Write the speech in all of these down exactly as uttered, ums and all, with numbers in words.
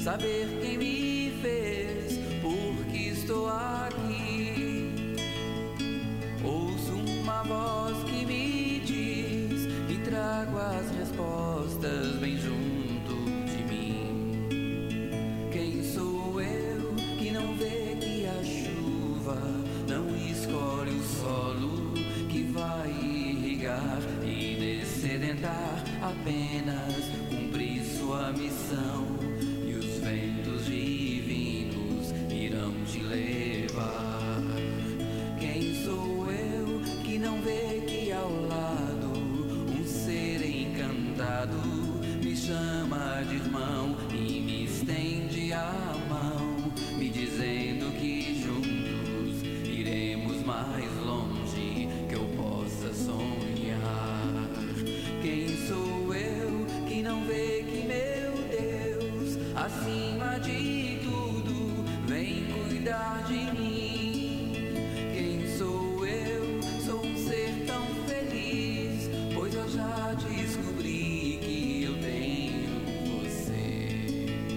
saber quem me fez, porque estou aqui. Ouço uma voz que me diz e trago as respostas bem junto de mim. Quem sou eu que não vê que a chuva não escolhe o solo que vai irrigar e descedentar, apenas cumprir sua missão, e os ventos divinos irão te levar. Quem sou eu que não vê que ao lado um ser encantado me chama de irmão e me estende a mão, me dizendo que juntos iremos mais longe que eu possa sonhar. Quem sou eu que não vê que meu Deus, acima de tudo, vem cuidar de mim? Quem sou eu? Sou um ser tão feliz, pois eu já descobri que eu tenho você.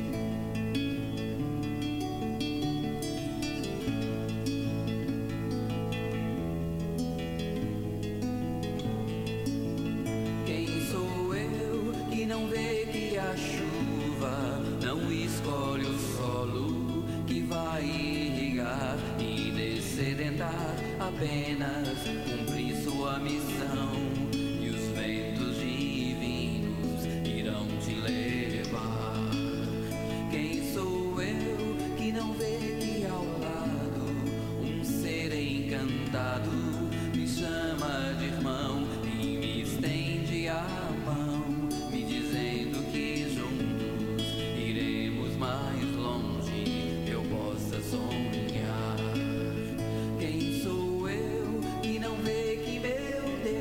Quem sou eu que não vê que a chuva não escolhe o solo que vai irrigar e descedentar, apenas cumprir sua missão, e os ventos divinos irão te levar? Quem sou eu que não vê que ao lado um ser encantado me chama de irmão e me estende a mão, me dizendo que juntos iremos mais longe que eu possa sonhar? Quem sou eu que não vê que meu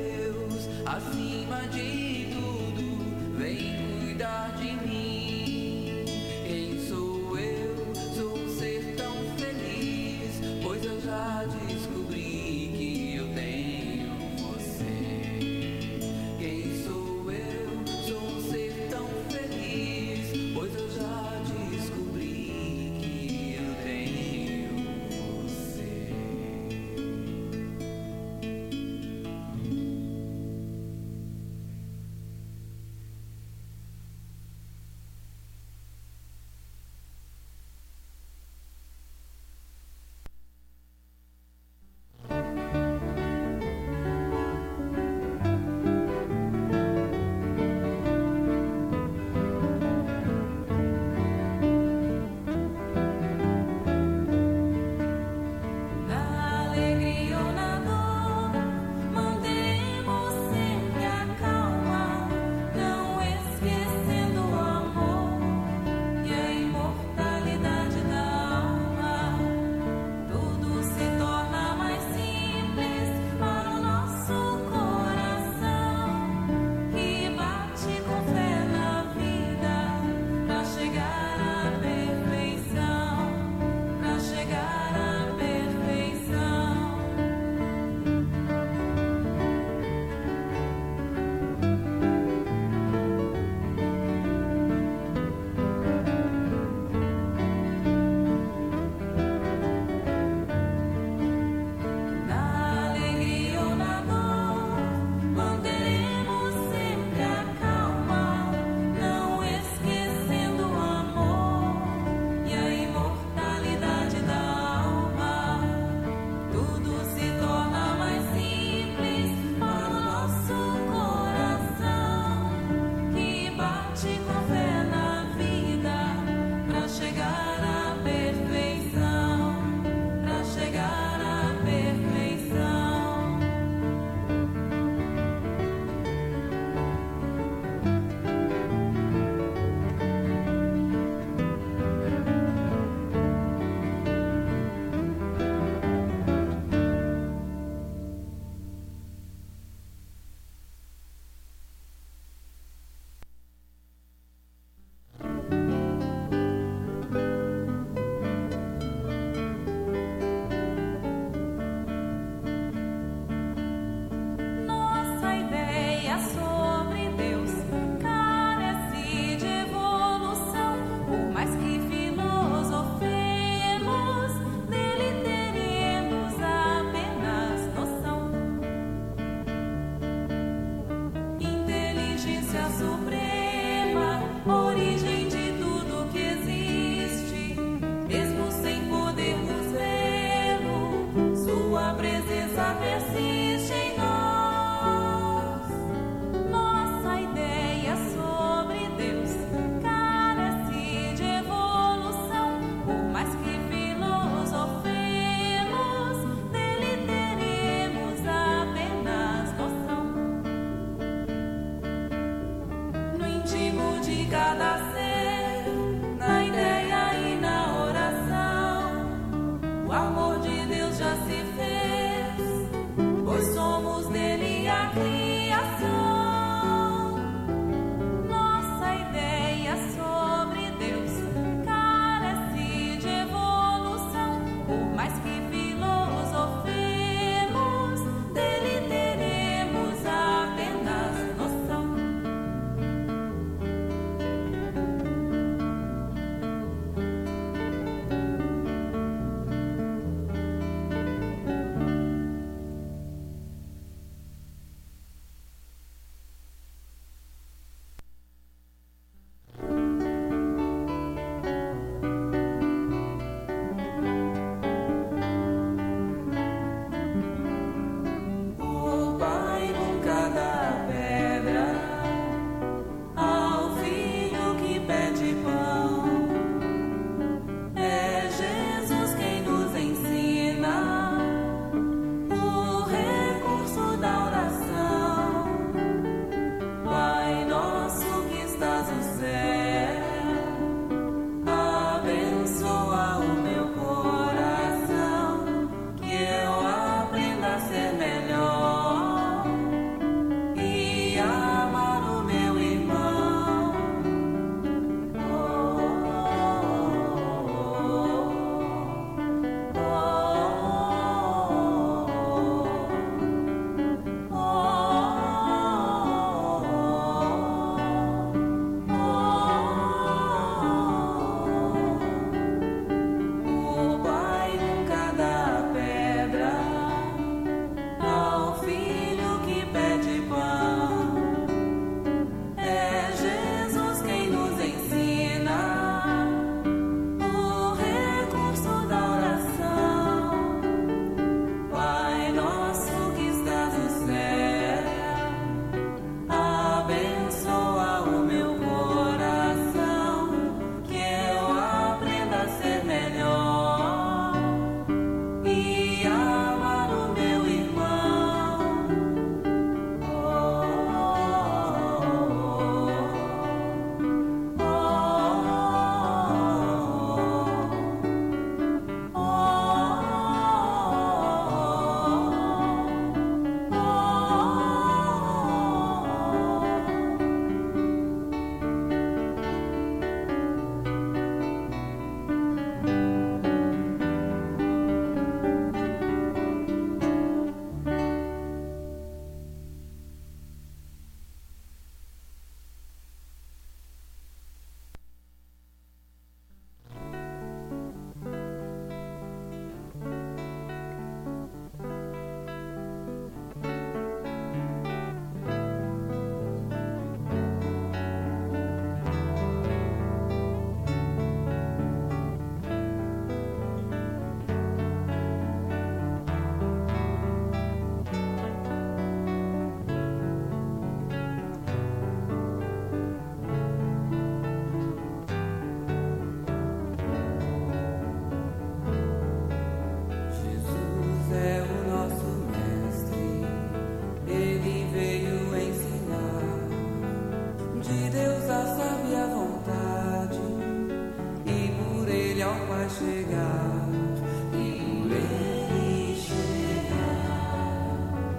vai chegar e por ele chegar.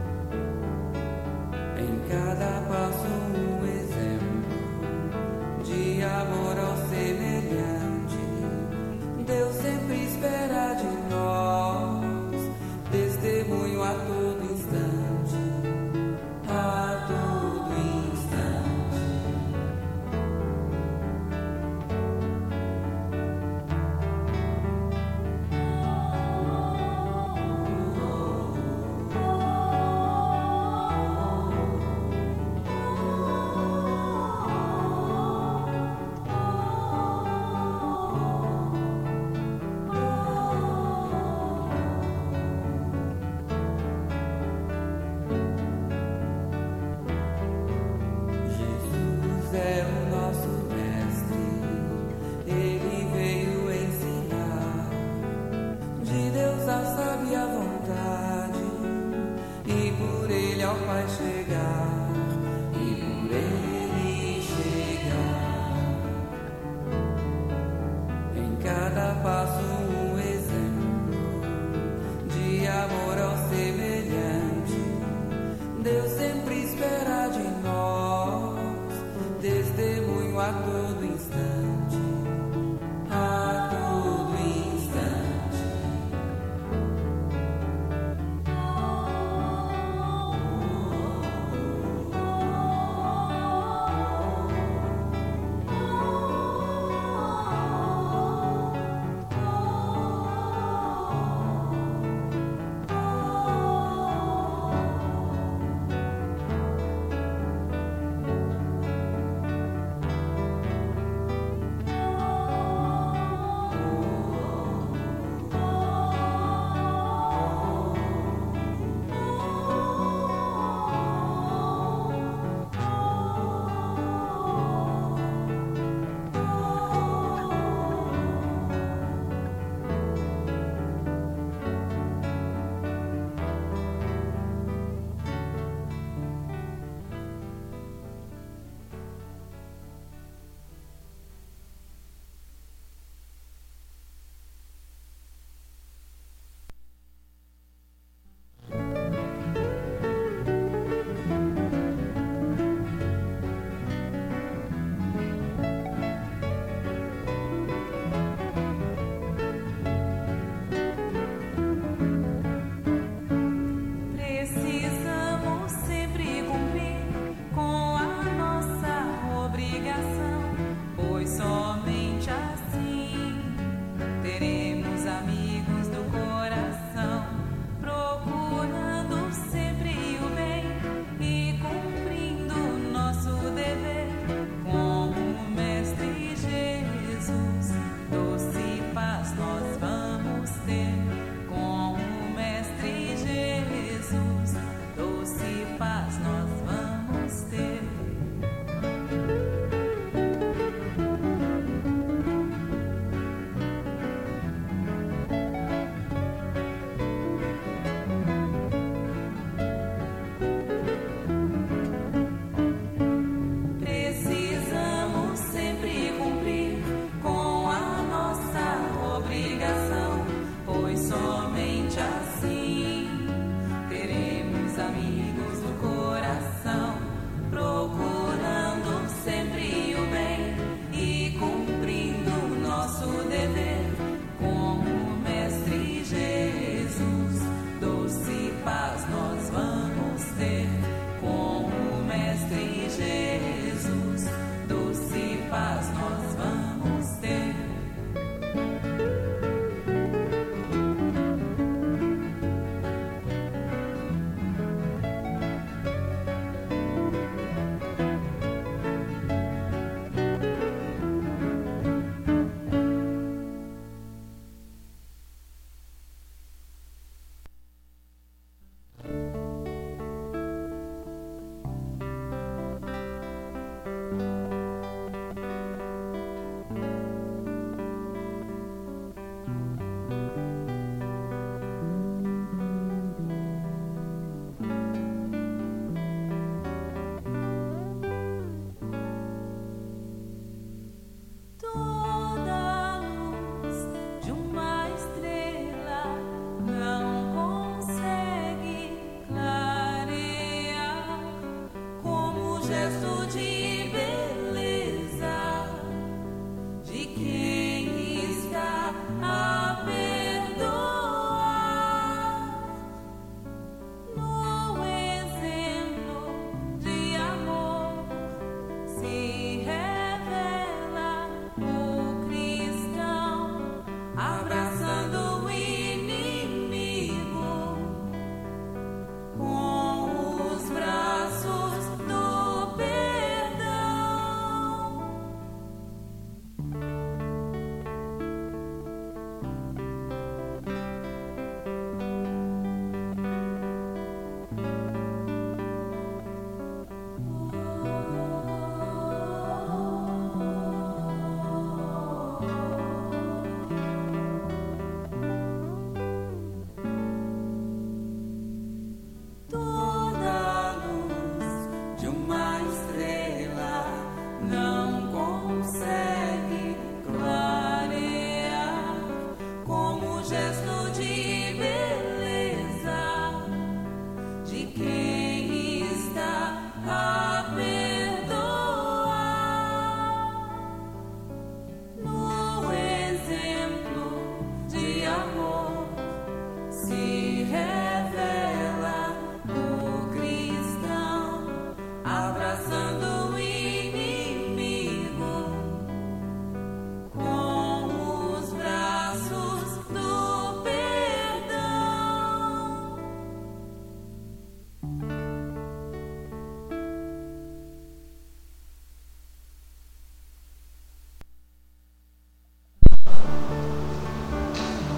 Em cada passo um exemplo de amor ao semelhante. Deus sempre espera de nós testemunho a todo instante, a todo instante.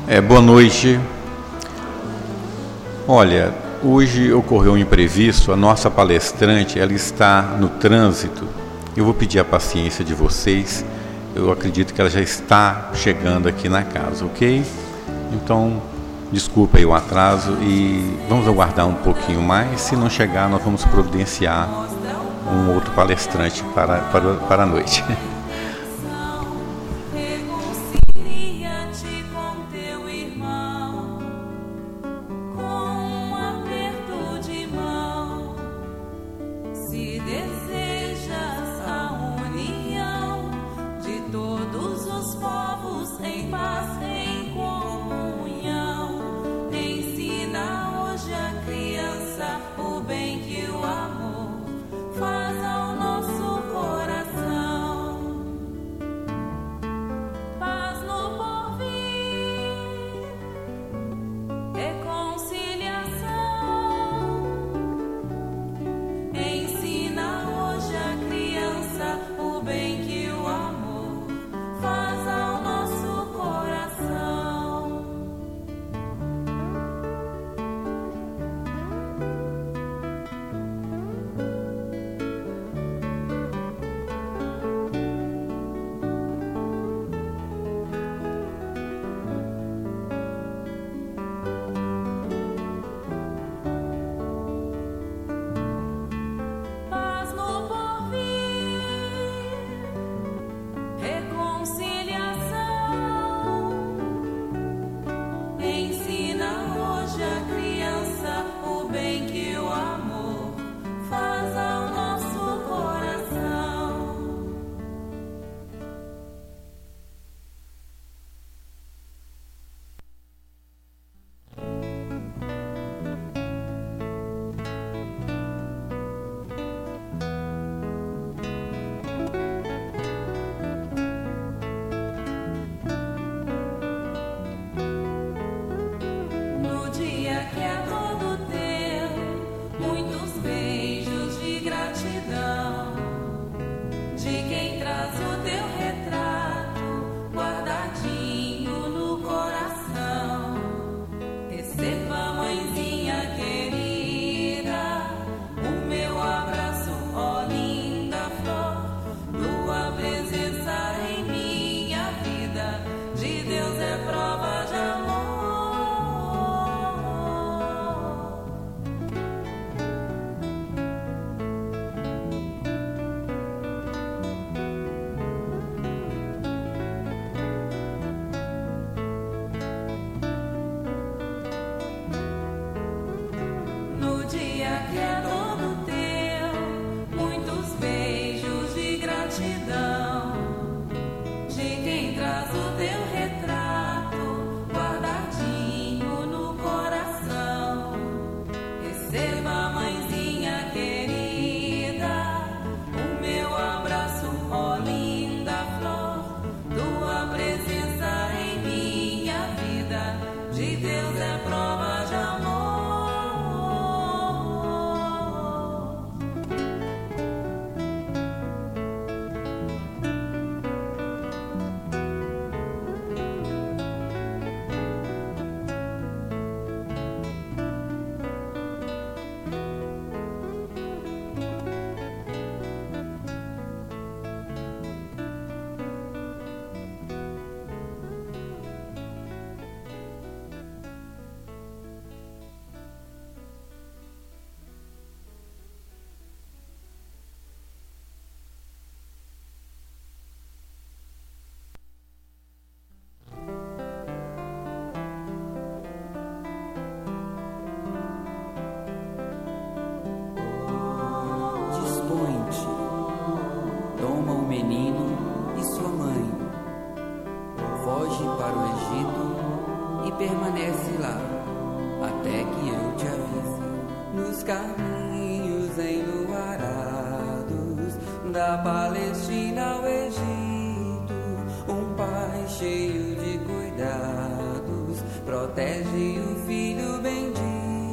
É, boa noite. Olha, hoje ocorreu um imprevisto. A nossa palestrante, ela está no trânsito. Eu vou pedir a paciência de vocês. Eu acredito que ela já está chegando aqui na casa, ok? Então, desculpa aí o atraso e vamos aguardar um pouquinho mais. Se não chegar, nós vamos providenciar um outro palestrante para, para, para a noite. Permanece lá, até que eu te avise. Nos caminhos enluarados, da Palestina ao Egito, um pai cheio de cuidados protege o filho bendito.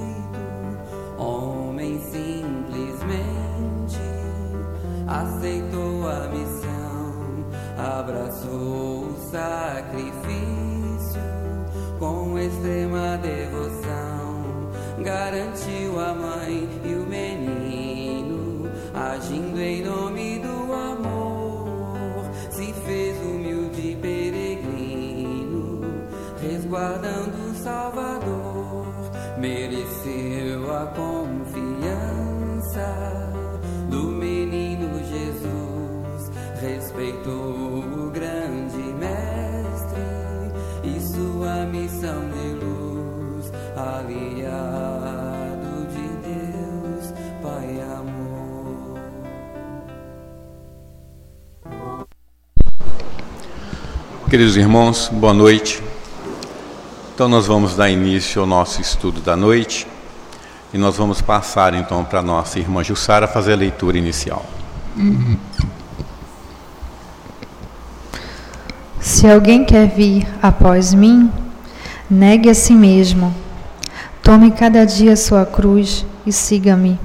Homem simplesmente aceitou a missão, abraçou o sacrifício com extrema devoção, garantiu a mãe e o menino, agindo em nome do amor, se fez humilde peregrino, resguardando o Salvador, mereceu a confiança do menino Jesus, respeitou o grande mestre e sua missão de luz, aliado de Deus, Pai amor. Queridos irmãos, boa noite. Então nós vamos dar início ao nosso estudo da noite e nós vamos passar então para a nossa irmã Jussara fazer a leitura inicial. Uhum. Se alguém quer vir após mim, negue a si mesmo, tome cada dia sua cruz e siga-me.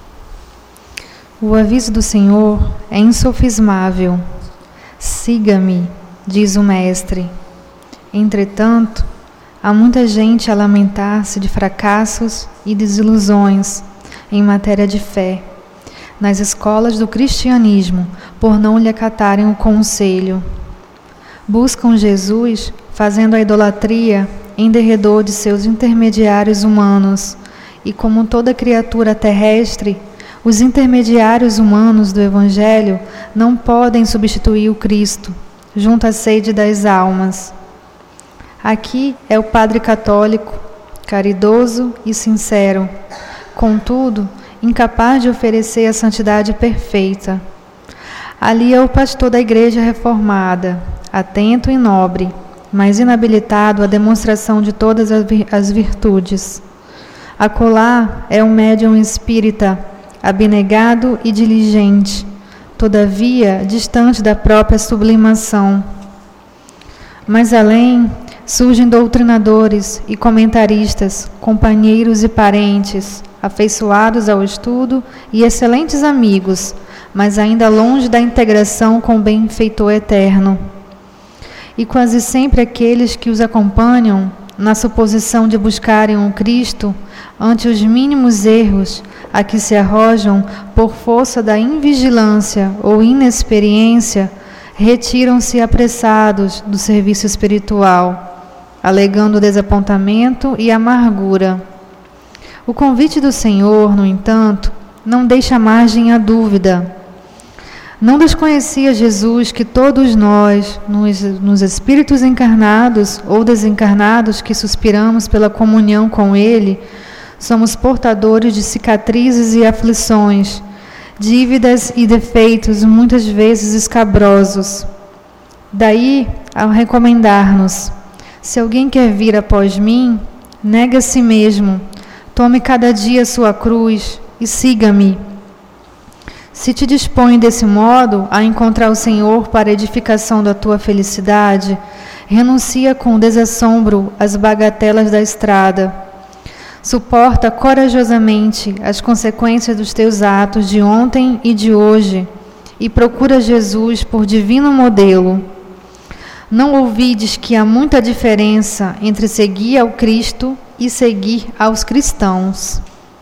O aviso do Senhor é insofismável. Siga-me, diz o Mestre. Entretanto, há muita gente a lamentar-se de fracassos e desilusões em matéria de fé, nas escolas do cristianismo, por não lhe acatarem o conselho. Buscam Jesus fazendo a idolatria em derredor de seus intermediários humanos, e como toda criatura terrestre, os intermediários humanos do Evangelho não podem substituir o Cristo, junto à sede das almas. Aqui é o padre católico, caridoso e sincero, contudo, incapaz de oferecer a santidade perfeita. Ali é o pastor da Igreja Reformada, atento e nobre, mas inabilitado à demonstração de todas as virtudes. Acolá é um médium espírita, abnegado e diligente, todavia distante da própria sublimação. Mais além, surgem doutrinadores e comentaristas, companheiros e parentes, afeiçoados ao estudo e excelentes amigos, mas ainda longe da integração com o benfeitor eterno. E quase sempre aqueles que os acompanham, na suposição de buscarem um Cristo, ante os mínimos erros a que se arrojam por força da invigilância ou inexperiência, retiram-se apressados do serviço espiritual, alegando desapontamento e amargura. O convite do Senhor, no entanto, não deixa margem à dúvida. Não desconhecia Jesus que todos nós, nos, nos espíritos encarnados ou desencarnados que suspiramos pela comunhão com Ele, somos portadores de cicatrizes e aflições, dívidas e defeitos muitas vezes escabrosos. Daí, ao recomendar-nos: se alguém quer vir após mim, negue a si mesmo, tome cada dia sua cruz e siga-me. Se te dispõe desse modo a encontrar o Senhor para a edificação da tua felicidade, renuncia com desassombro às bagatelas da estrada. Suporta corajosamente as consequências dos teus atos de ontem e de hoje e procura Jesus por divino modelo. Não ouvides que há muita diferença entre seguir ao Cristo e seguir aos cristãos.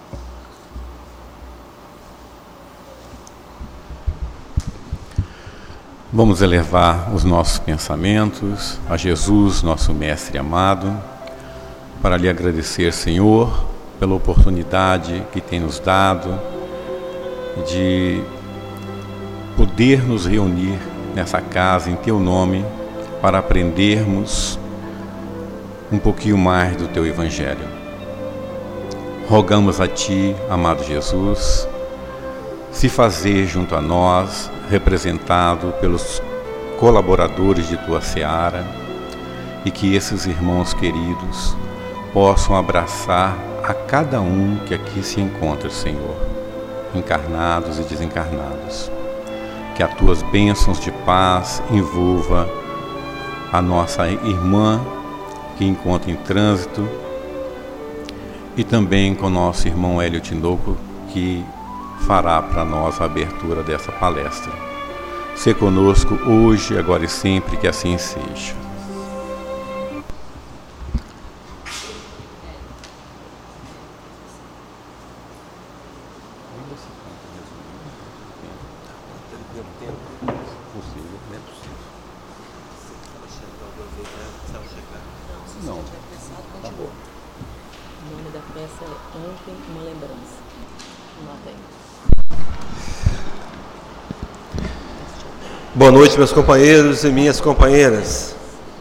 Vamos elevar os nossos pensamentos a Jesus, nosso Mestre amado, para lhe agradecer, Senhor, pela oportunidade que tem nos dado de poder nos reunir nessa casa em Teu nome para aprendermos um pouquinho mais do Teu Evangelho. Rogamos a Ti, amado Jesus, se fazer junto a nós, representado pelos colaboradores de Tua Seara, e que esses irmãos queridos possam abraçar a cada um que aqui se encontra, Senhor, encarnados e desencarnados. Que as Tuas bênçãos de paz envolva a nossa irmã que encontra em trânsito e também com o nosso irmão Hélio Tinoco, que fará para nós a abertura dessa palestra. Se conosco hoje, agora e sempre, que assim seja. Não. Tá bom. O nome da peça é Ontem, uma Lembrança. Anota aí. Boa noite, meus companheiros e minhas companheiras.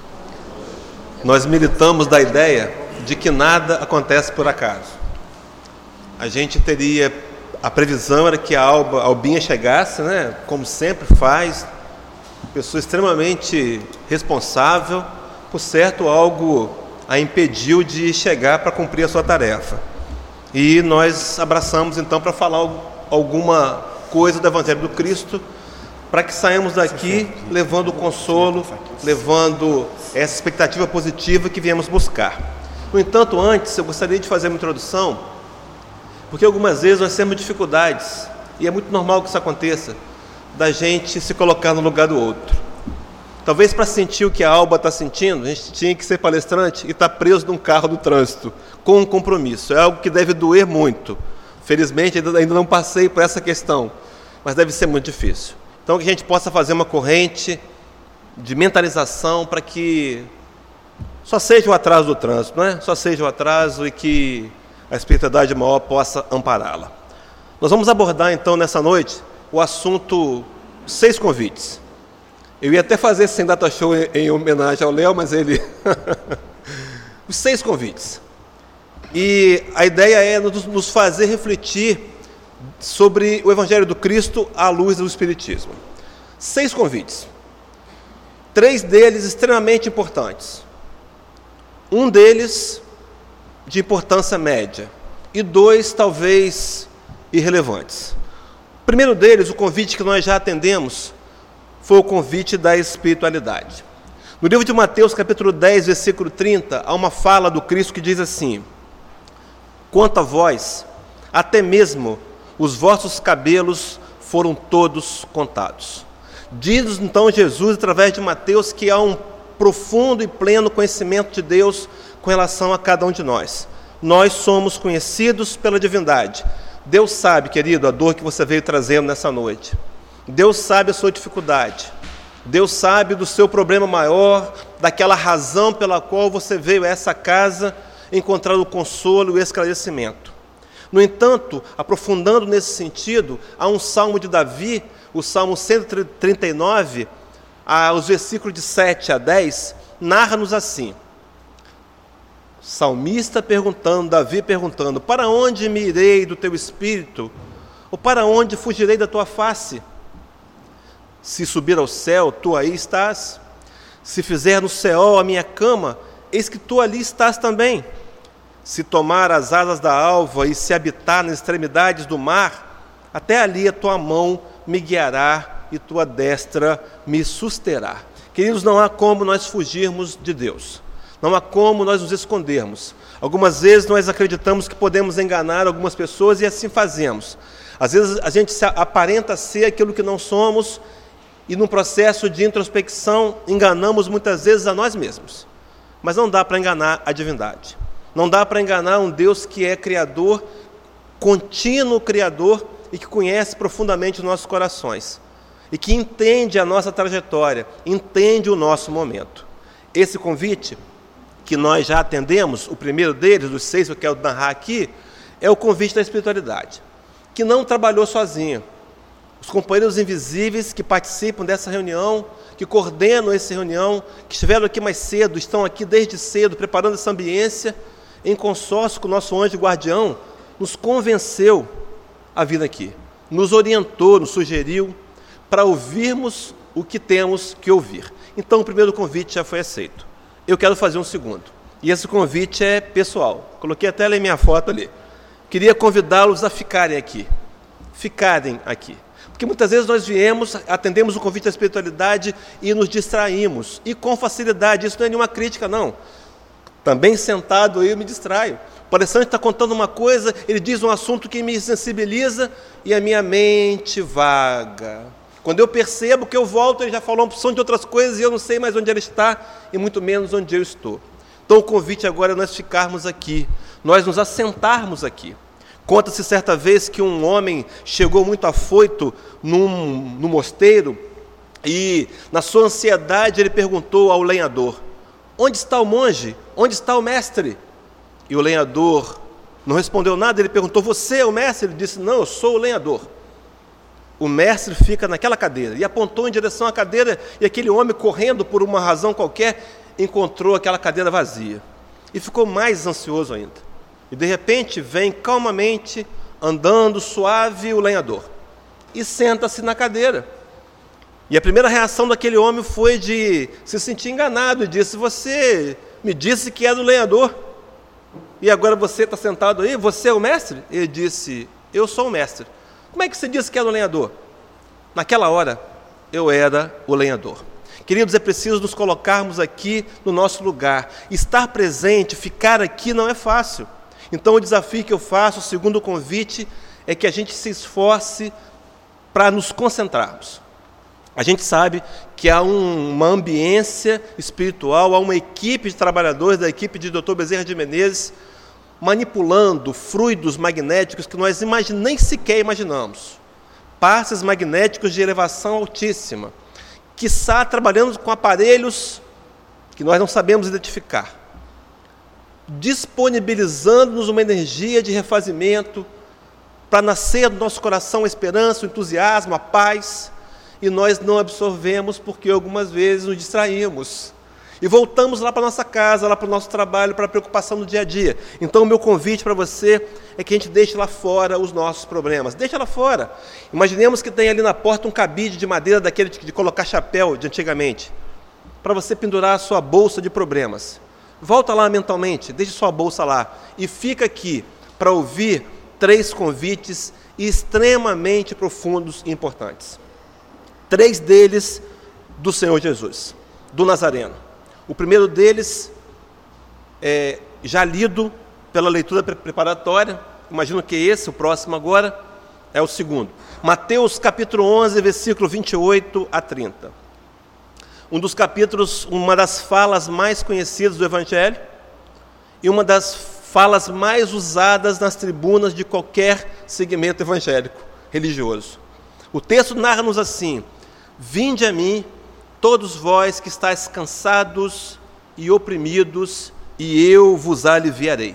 Nós militamos da ideia de que nada acontece por acaso. A gente teria, a previsão era que a Alba, a Albinha chegasse, né, como sempre faz, pessoa extremamente responsável, por certo, algo a impediu de chegar para cumprir a sua tarefa. E nós abraçamos então para falar alguma coisa do Evangelho do Cristo, para que saímos daqui levando o consolo, levando essa expectativa positiva que viemos buscar. No entanto, antes, eu gostaria de fazer uma introdução, porque algumas vezes nós temos dificuldades, e é muito normal que isso aconteça, da gente se colocar no lugar do outro. Talvez para sentir o que a Alba está sentindo, a gente tinha que ser palestrante e estar tá preso num carro do trânsito, com um compromisso. É algo que deve doer muito. Felizmente, ainda não passei por essa questão, mas deve ser muito difícil. Então, que a gente possa fazer uma corrente de mentalização para que só seja o atraso do trânsito, não é? Só seja o atraso e que a espiritualidade maior possa ampará-la. Nós vamos abordar, então, nessa noite, o assunto seis convites. Eu ia até fazer esse Sem Data Show em, em homenagem ao Léo, mas ele... Os seis convites. E a ideia é nos, nos fazer refletir sobre o Evangelho do Cristo à luz do Espiritismo. Seis convites. Três deles extremamente importantes. Um deles de importância média. E dois, talvez, irrelevantes. O primeiro deles, o convite que nós já atendemos, foi o convite da espiritualidade. No livro de Mateus, capítulo dez, versículo trinta, há uma fala do Cristo que diz assim: quanto a vós, até mesmo os vossos cabelos foram todos contados. Diz então Jesus, através de Mateus, que há um profundo e pleno conhecimento de Deus com relação a cada um de nós. Nós somos conhecidos pela divindade. Deus sabe, querido, a dor que você veio trazendo nessa noite. Deus sabe a sua dificuldade. Deus sabe do seu problema maior, daquela razão pela qual você veio a essa casa encontrar o consolo e o esclarecimento. No entanto, aprofundando nesse sentido, há um salmo de Davi, o Salmo cento e trinta e nove, os versículos de sete a dez, narra-nos assim. Salmista perguntando, Davi perguntando: para onde me irei do teu espírito? Ou para onde fugirei da tua face? Se subir ao céu, tu aí estás. Se fizer no céu a minha cama, eis que tu ali estás também. Se tomar as asas da alva e se habitar nas extremidades do mar, até ali a tua mão me guiará e tua destra me susterá. Queridos, não há como nós fugirmos de Deus. Não há como nós nos escondermos. Algumas vezes nós acreditamos que podemos enganar algumas pessoas e assim fazemos. Às vezes a gente se aparenta ser aquilo que não somos e num processo de introspecção enganamos muitas vezes a nós mesmos. Mas não dá para enganar a divindade. Não dá para enganar um Deus que é Criador, contínuo Criador e que conhece profundamente os nossos corações. E que entende a nossa trajetória, entende o nosso momento. Esse convite que nós já atendemos, o primeiro deles, dos seis que eu quero narrar aqui, é o convite da espiritualidade, que não trabalhou sozinho. Os companheiros invisíveis que participam dessa reunião, que coordenam essa reunião, que estiveram aqui mais cedo, estão aqui desde cedo, preparando essa ambiência, em consórcio com o nosso anjo guardião, nos convenceu a vir aqui, nos orientou, nos sugeriu, para ouvirmos o que temos que ouvir. Então, o primeiro convite já foi aceito. Eu quero fazer um segundo. E esse convite é pessoal. Coloquei até a minha foto ali. Queria convidá-los a ficarem aqui. Ficarem aqui. Porque muitas vezes nós viemos, atendemos o convite da espiritualidade e nos distraímos. E com facilidade. Isso não é nenhuma crítica, não. Também sentado eu me distraio. O palestrante está contando uma coisa, ele diz um assunto que me sensibiliza e a minha mente vaga. Quando eu percebo que eu volto, ele já falou uma opção de outras coisas e eu não sei mais onde ele está e muito menos onde eu estou. Então o convite agora é nós ficarmos aqui, nós nos assentarmos aqui. Conta-se certa vez que um homem chegou muito afoito num, num mosteiro e na sua ansiedade ele perguntou ao lenhador: onde está o monge? Onde está o mestre? E o lenhador não respondeu nada. Ele perguntou, você é o mestre? Ele disse, não, eu sou o lenhador. O mestre fica naquela cadeira. E apontou em direção à cadeira, e aquele homem, correndo por uma razão qualquer, encontrou aquela cadeira vazia. E ficou mais ansioso ainda. E de repente vem calmamente, andando suave, o lenhador. E senta-se na cadeira. E a primeira reação daquele homem foi de se sentir enganado. E disse, você me disse que era o lenhador. E agora você está sentado aí? Você é o mestre? Ele disse, eu sou o mestre. Como é que você disse que era o lenhador? Naquela hora, eu era o lenhador. Queridos, é preciso nos colocarmos aqui no nosso lugar. Estar presente, ficar aqui não é fácil. Então, o desafio que eu faço, o segundo convite, é que a gente se esforce para nos concentrarmos. A gente sabe que há um, uma ambiência espiritual, há uma equipe de trabalhadores da equipe de doutor Bezerra de Menezes manipulando fluidos magnéticos que nós imagine, nem sequer imaginamos. Passes magnéticos de elevação altíssima, quiçá trabalhando com aparelhos que nós não sabemos identificar, disponibilizando-nos uma energia de refazimento para nascer do nosso coração a esperança, o entusiasmo, a paz, e nós não absorvemos porque algumas vezes nos distraímos. E voltamos lá para a nossa casa, lá para o nosso trabalho, para a preocupação do dia a dia. Então, o meu convite para você é que a gente deixe lá fora os nossos problemas. Deixa lá fora. Imaginemos que tem ali na porta um cabide de madeira daquele de colocar chapéu de antigamente, para você pendurar a sua bolsa de problemas. Volta lá mentalmente, deixe sua bolsa lá e fica aqui para ouvir três convites extremamente profundos e importantes. Três deles do Senhor Jesus, do Nazareno. O primeiro deles, é, já lido pela leitura preparatória, imagino que esse, o próximo agora, é o segundo. Mateus capítulo onze, versículo vinte e oito a trinta. Um dos capítulos, uma das falas mais conhecidas do Evangelho e uma das falas mais usadas nas tribunas de qualquer segmento evangélico, religioso. O texto narra-nos assim: vinde a mim, todos vós que estáis cansados e oprimidos, e eu vos aliviarei.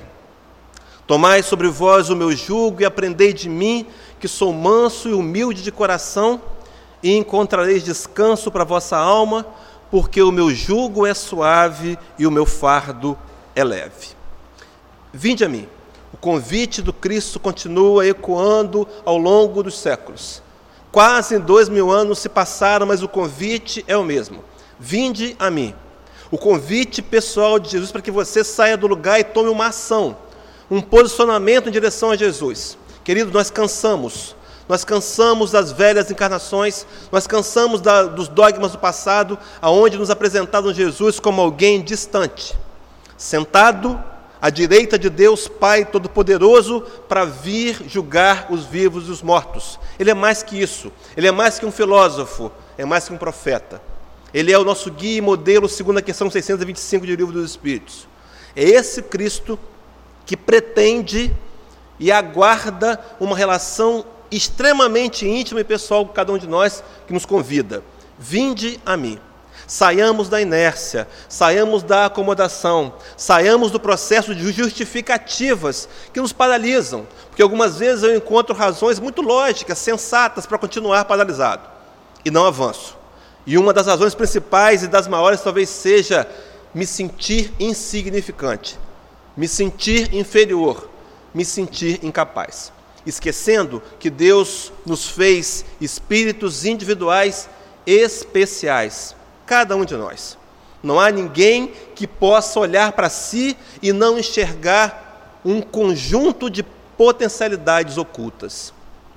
Tomai sobre vós o meu jugo e aprendei de mim, que sou manso e humilde de coração, e encontrareis descanso para a vossa alma, porque o meu jugo é suave e o meu fardo é leve. Vinde a mim. O convite do Cristo continua ecoando ao longo dos séculos. Quase dois mil anos se passaram, mas o convite é o mesmo. Vinde a mim. O convite pessoal de Jesus para que você saia do lugar e tome uma ação, um posicionamento em direção a Jesus. Querido, nós cansamos. Nós cansamos das velhas encarnações, nós cansamos da, dos dogmas do passado, aonde nos apresentaram Jesus como alguém distante, sentado à direita de Deus Pai Todo-Poderoso para vir julgar os vivos e os mortos. Ele é mais que isso, ele é mais que um filósofo, é mais que um profeta. Ele é o nosso guia e modelo segundo a questão seiscentos e vinte e cinco do Livro dos Espíritos. É esse Cristo que pretende e aguarda uma relação extremamente íntima e pessoal com cada um de nós, que nos convida. Vinde a mim. Saiamos da inércia, saiamos da acomodação, saiamos do processo de justificativas que nos paralisam, porque algumas vezes eu encontro razões muito lógicas, sensatas para continuar paralisado e não avanço. E uma das razões principais e das maiores talvez seja me sentir insignificante, me sentir inferior, me sentir incapaz, esquecendo que Deus nos fez espíritos individuais especiais, cada um de nós. Não há ninguém que possa olhar para si e não enxergar um conjunto de potencialidades ocultas.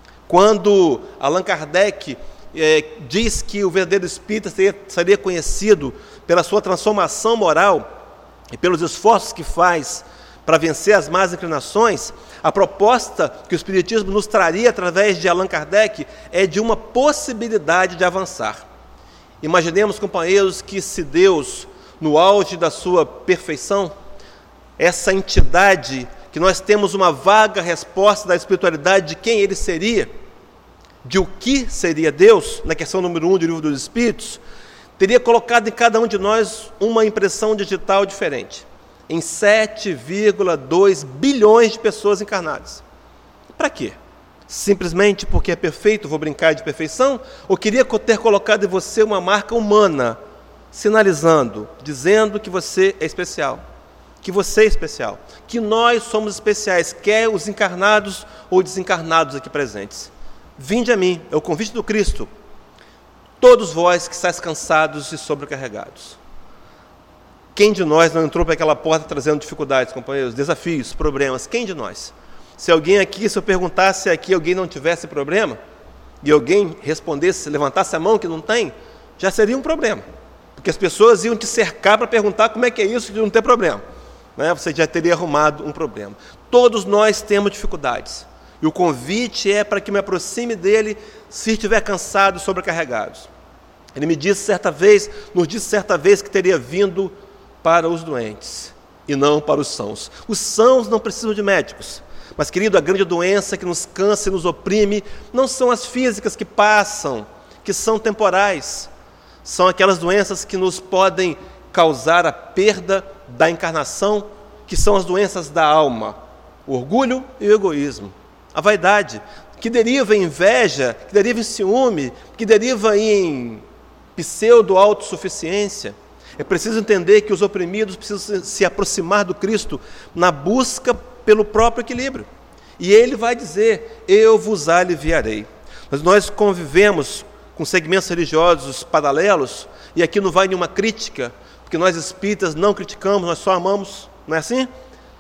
Quando Allan Kardec é, diz que o verdadeiro espírita seria, seria conhecido pela sua transformação moral e pelos esforços que faz para vencer as más inclinações, a proposta que o Espiritismo nos traria através de Allan Kardec é de uma possibilidade de avançar. Imaginemos, companheiros, que se Deus, no auge da sua perfeição, essa entidade, que nós temos uma vaga resposta da espiritualidade de quem ele seria, de o que seria Deus, na questão número um do Livro dos Espíritos, teria colocado em cada um de nós uma impressão digital diferente, em sete vírgula dois bilhões de pessoas encarnadas. Para quê? Simplesmente porque é perfeito, vou brincar de perfeição? Ou queria ter colocado em você uma marca humana, sinalizando, dizendo que você é especial, que você é especial, que nós somos especiais, quer os encarnados ou desencarnados aqui presentes. Vinde a mim, é o convite do Cristo, todos vós que estáis cansados e sobrecarregados. Quem de nós não entrou para aquela porta trazendo dificuldades, companheiros, desafios, problemas? Quem de nós? Se alguém aqui, se eu perguntasse aqui, alguém não tivesse problema, e alguém respondesse, levantasse a mão que não tem, já seria um problema. Porque as pessoas iam te cercar para perguntar como é que é isso de não ter problema. Né? Você já teria arrumado um problema. Todos nós temos dificuldades. E o convite é para que me aproxime dele se estiver cansado e sobrecarregado. Ele me disse certa vez, nos disse certa vez que teria vindo para os doentes e não para os sãos. Os sãos não precisam de médicos. Mas, querido, a grande doença que nos cansa e nos oprime não são as físicas que passam, que são temporais. São aquelas doenças que nos podem causar a perda da encarnação, que são as doenças da alma, o orgulho e o egoísmo, a vaidade, que deriva em inveja, que deriva em ciúme, que deriva em pseudo-autossuficiência. É preciso entender que os oprimidos precisam se aproximar do Cristo na busca pelo próprio equilíbrio. E ele vai dizer, eu vos aliviarei. Mas nós convivemos com segmentos religiosos paralelos, e aqui não vai nenhuma crítica, porque nós espíritas não criticamos, nós só amamos, não é assim?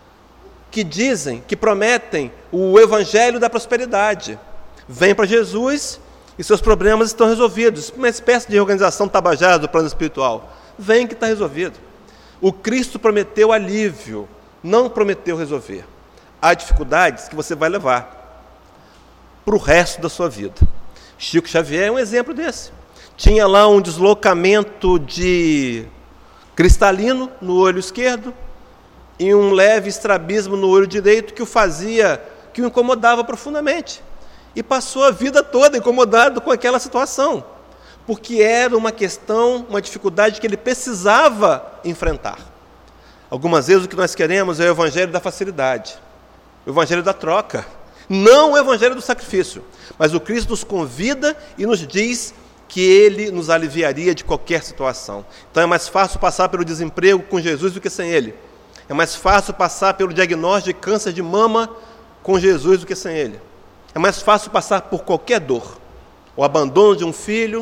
Que dizem, que prometem o evangelho da prosperidade. Vem para Jesus e seus problemas estão resolvidos. Uma espécie de organização tabajara do plano espiritual. Vem que está resolvido. O Cristo prometeu alívio, não prometeu resolver. Há dificuldades que você vai levar para o resto da sua vida. Chico Xavier é um exemplo desse. Tinha lá um deslocamento de cristalino no olho esquerdo e um leve estrabismo no olho direito que o fazia, que o incomodava profundamente. E passou a vida toda incomodado com aquela situação, porque era uma questão, uma dificuldade que ele precisava enfrentar. Algumas vezes o que nós queremos é o evangelho da facilidade, o evangelho da troca, não o evangelho do sacrifício. Mas o Cristo nos convida e nos diz que ele nos aliviaria de qualquer situação. Então é mais fácil passar pelo desemprego com Jesus do que sem ele. É mais fácil passar pelo diagnóstico de câncer de mama com Jesus do que sem ele. É mais fácil passar por qualquer dor. O abandono de um filho,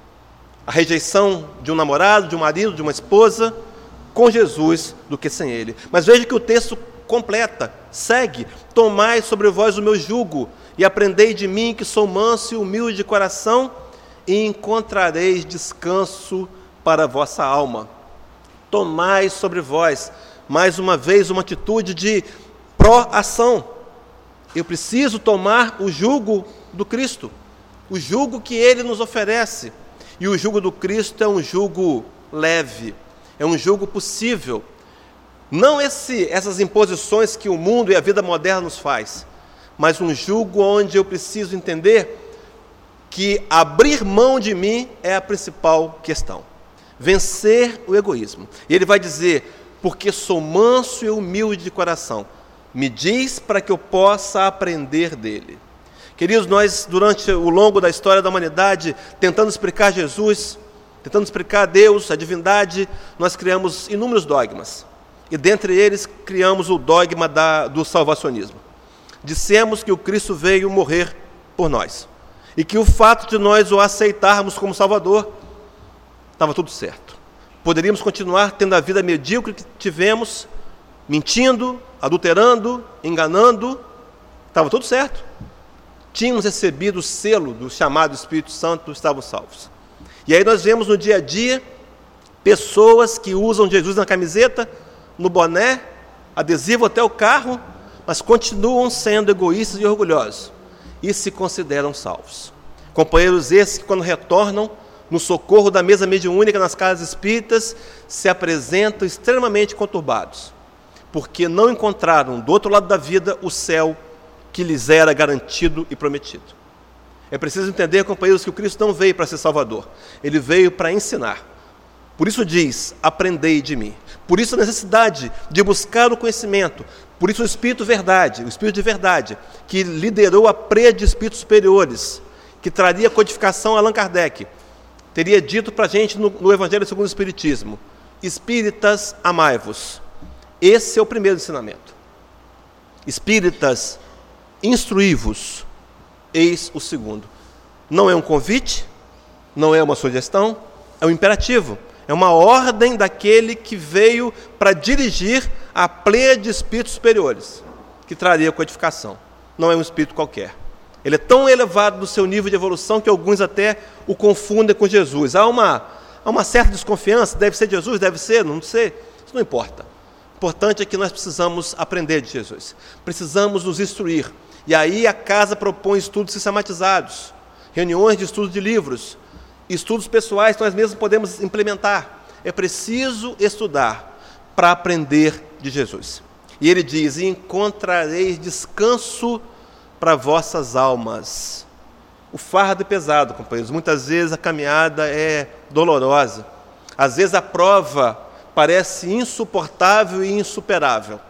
a rejeição de um namorado, de um marido, de uma esposa, com Jesus do que sem ele. Mas veja que o texto completa, segue, tomai sobre vós o meu jugo e aprendei de mim que sou manso e humilde de coração e encontrareis descanso para a vossa alma. Tomai sobre vós, mais uma vez, uma atitude de pró-ação. Eu preciso tomar o jugo do Cristo, o jugo que ele nos oferece. E o jugo do Cristo é um jugo leve, é um jugo possível. Não esse, essas imposições que o mundo e a vida moderna nos faz, mas um jugo onde eu preciso entender que abrir mão de mim é a principal questão. Vencer o egoísmo. E ele vai dizer, porque sou manso e humilde de coração, me diz para que eu possa aprender dele. Queridos, nós, durante o longo da história da humanidade, tentando explicar Jesus, tentando explicar Deus, a divindade, nós criamos inúmeros dogmas. E dentre eles, criamos o dogma da, do salvacionismo. Dissemos que o Cristo veio morrer por nós. E que o fato de nós o aceitarmos como Salvador, estava tudo certo. Poderíamos continuar tendo a vida medíocre que tivemos, mentindo, adulterando, enganando, estava tudo certo. Tínhamos recebido o selo do chamado Espírito Santo, estávamos salvos. E aí nós vemos no dia a dia, pessoas que usam Jesus na camiseta, no boné, adesivo até o carro, mas continuam sendo egoístas e orgulhosos, e se consideram salvos. Companheiros esses que, quando retornam no socorro da mesa mediúnica nas casas espíritas, se apresentam extremamente conturbados, porque não encontraram do outro lado da vida o céu que lhes era garantido e prometido. É preciso entender, companheiros, que o Cristo não veio para ser salvador, ele veio para ensinar. Por isso diz, aprendei de mim. Por isso a necessidade de buscar o conhecimento. Por isso o Espírito Verdade, o Espírito de Verdade, que liderou a preia de espíritos superiores, que traria codificação a Allan Kardec, teria dito para a gente no, no Evangelho segundo o Espiritismo: espíritas, amai-vos. Esse é o primeiro ensinamento. Espíritas, instruí-vos. Eis o segundo. Não é um convite, não é uma sugestão, é um imperativo. É uma ordem daquele que veio para dirigir a pleia de espíritos superiores, que traria codificação. Não é um espírito qualquer. Ele é tão elevado no seu nível de evolução que alguns até o confundem com Jesus. Há uma, há uma certa desconfiança, deve ser Jesus, deve ser, não sei, isso não importa. O importante é que nós precisamos aprender de Jesus. Precisamos nos instruir. E aí a casa propõe estudos sistematizados, reuniões de estudo de livros, estudos pessoais que nós mesmos podemos implementar. É preciso estudar para aprender de Jesus. E ele diz: e encontrareis descanso para vossas almas. O fardo é pesado, companheiros. Muitas vezes a caminhada é dolorosa. Às vezes a prova parece insuportável e insuperável.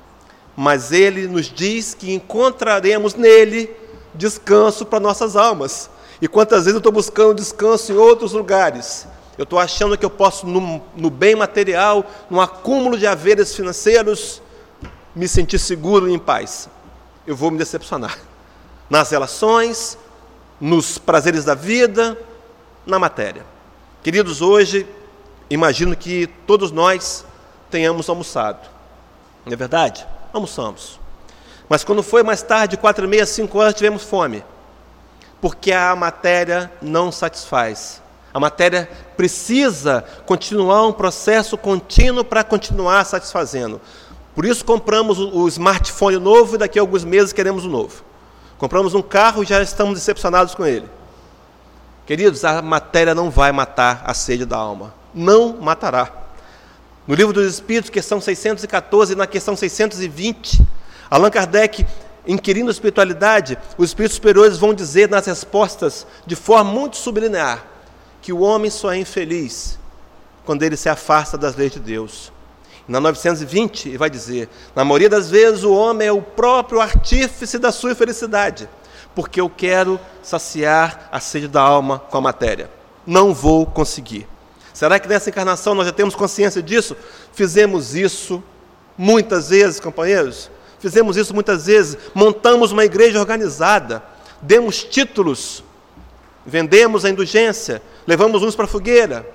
Mas ele nos diz que encontraremos nele descanso para nossas almas. E quantas vezes eu estou buscando descanso em outros lugares? Eu estou achando que eu posso, no, no bem material, no acúmulo de haveres financeiros, me sentir seguro e em paz. Eu vou me decepcionar. Nas relações, nos prazeres da vida, na matéria. Queridos, hoje, imagino que todos nós tenhamos almoçado. Não é verdade? Almoçamos. Mas quando foi mais tarde, quatro e meia, cinco horas, tivemos fome. Porque a matéria não satisfaz. A matéria precisa continuar um processo contínuo para continuar satisfazendo. Por isso compramos o smartphone novo e daqui a alguns meses queremos o novo. Compramos um carro e já estamos decepcionados com ele. Queridos, a matéria não vai matar a sede da alma. Não matará. No Livro dos Espíritos, questão seiscentos e catorze, na questão seiscentos e vinte, Allan Kardec, inquirindo a espiritualidade, os espíritos superiores vão dizer nas respostas, de forma muito subliminar, que o homem só é infeliz quando ele se afasta das leis de Deus. Na novecentos e vinte, ele vai dizer: na maioria das vezes o homem é o próprio artífice da sua infelicidade, porque eu quero saciar a sede da alma com a matéria. Não vou conseguir. Será que nessa encarnação nós já temos consciência disso? Fizemos isso muitas vezes, companheiros. Fizemos isso muitas vezes. Montamos uma igreja organizada, demos títulos, vendemos a indulgência, levamos uns para a fogueira.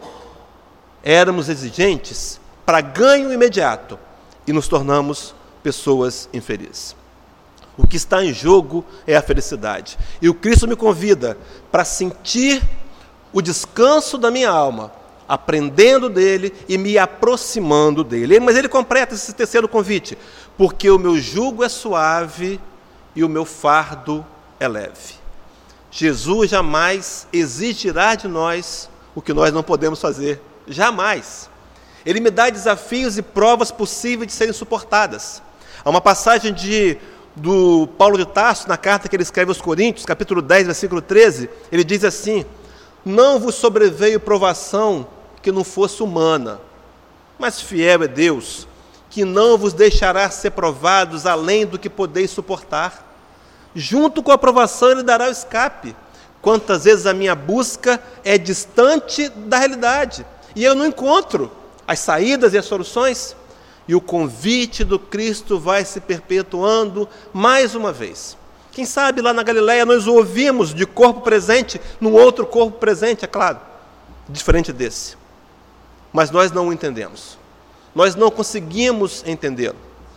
Éramos exigentes para ganho imediato e nos tornamos pessoas infelizes. O que está em jogo é a felicidade. E o Cristo me convida para sentir o descanso da minha alma, aprendendo dele e me aproximando dele. Mas ele completa esse terceiro convite: porque o meu jugo é suave e o meu fardo é leve. Jesus jamais exigirá de nós o que nós não podemos fazer. Jamais. Ele me dá desafios e provas possíveis de serem suportadas. Há uma passagem de, do Paulo de Tarso, na carta que ele escreve aos Coríntios, capítulo dez, versículo treze, ele diz assim: não vos sobreveio provação que não fosse humana, mas fiel é Deus, que não vos deixará ser provados além do que podeis suportar. Junto com a provação ele dará o escape. Quantas vezes a minha busca é distante da realidade, e eu não encontro as saídas e as soluções, e o convite do Cristo vai se perpetuando mais uma vez. Quem sabe lá na Galileia nós o ouvimos de corpo presente, num outro corpo presente, é claro, diferente desse. Mas nós não o entendemos. Nós não conseguimos entendê-lo.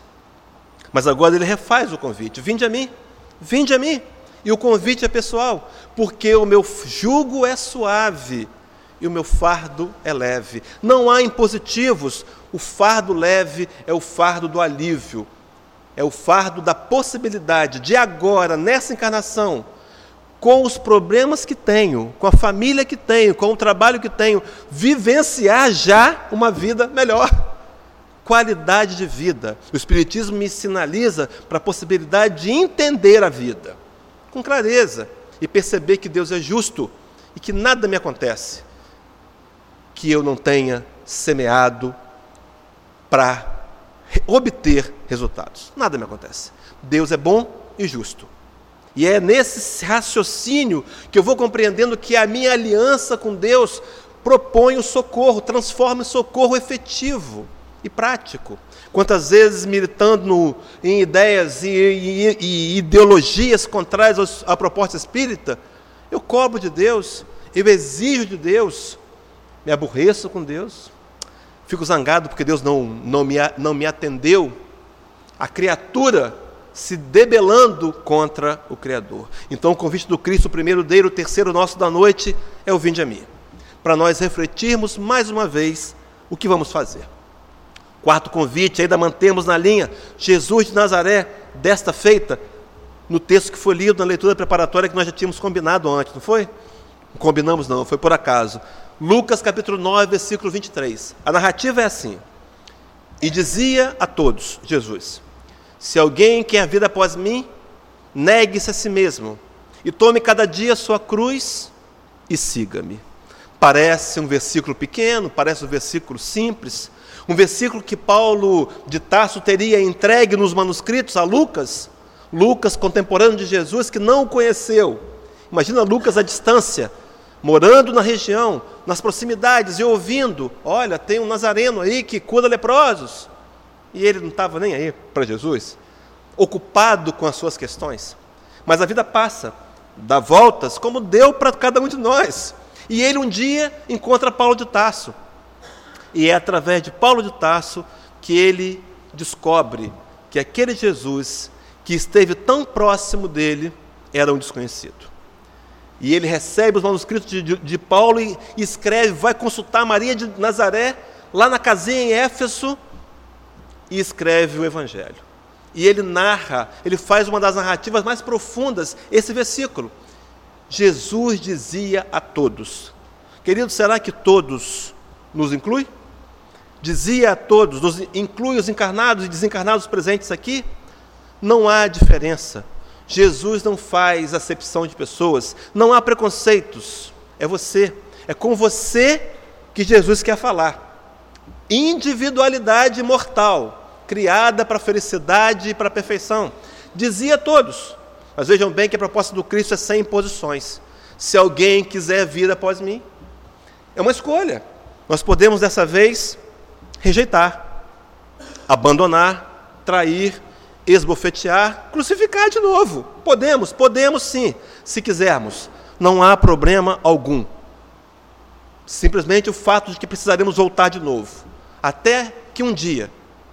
Mas agora ele refaz o convite: vinde a mim, vinde a mim. E o convite é pessoal, porque o meu jugo é suave e o meu fardo é leve. Não há impositivos. O fardo leve é o fardo do alívio. É o fardo da possibilidade de agora, nessa encarnação, com os problemas que tenho, com a família que tenho, com o trabalho que tenho, vivenciar já uma vida melhor. Qualidade de vida. O Espiritismo me sinaliza para a possibilidade de entender a vida com clareza e perceber que Deus é justo e que nada me acontece que eu não tenha semeado para obter resultados. Nada me acontece. Deus é bom e justo. E é nesse raciocínio que eu vou compreendendo que a minha aliança com Deus propõe o socorro, transforma em socorro efetivo e prático. Quantas vezes, militando no, em ideias e, e, e ideologias contrárias à proposta espírita, eu cobro de Deus, eu exijo de Deus, me aborreço com Deus, fico zangado porque Deus não, não, me, não me atendeu, a criatura se debelando contra o Criador. Então o convite do Cristo, o primeiro dele, o terceiro nosso da noite, é o vinde a mim, para nós refletirmos mais uma vez o que vamos fazer. Quarto convite, ainda mantemos na linha, Jesus de Nazaré, desta feita, no texto que foi lido na leitura preparatória que nós já tínhamos combinado antes, não foi? Não combinamos não, foi por acaso. Lucas capítulo nove, versículo vinte e três. A narrativa é assim: e dizia a todos, Jesus, se alguém quer a vida após mim, negue-se a si mesmo, e tome cada dia a sua cruz e siga-me. Parece um versículo pequeno, parece um versículo simples, um versículo que Paulo de Tarso teria entregue nos manuscritos a Lucas, Lucas, contemporâneo de Jesus, que não o conheceu. Imagina Lucas à distância, morando na região, nas proximidades e ouvindo, olha, tem um nazareno aí que cura leprosos. E ele não estava nem aí para Jesus, ocupado com as suas questões. Mas a vida passa, dá voltas, como deu para cada um de nós. E ele um dia encontra Paulo de Tarso. E é através de Paulo de Tarso que ele descobre que aquele Jesus que esteve tão próximo dele era um desconhecido. E ele recebe os manuscritos de, de, de Paulo e, e escreve, vai consultar Maria de Nazaré, lá na casinha em Éfeso, e escreve o Evangelho. E ele narra, ele faz uma das narrativas mais profundas, esse versículo. Jesus dizia a todos. Querido, será que todos nos inclui? Dizia a todos, nos inclui os encarnados e desencarnados presentes aqui? Não há diferença. Jesus não faz acepção de pessoas, não há preconceitos. É você, é com você que Jesus quer falar. Individualidade mortal, criada para a felicidade e para a perfeição. Dizia a todos, mas vejam bem que a proposta do Cristo é sem imposições. Se alguém quiser vir após mim, é uma escolha. Nós podemos dessa vez rejeitar, abandonar, trair, esbofetear, crucificar de novo. Podemos, podemos sim, se quisermos. Não há problema algum. Simplesmente o fato de que precisaremos voltar de novo. Até que um dia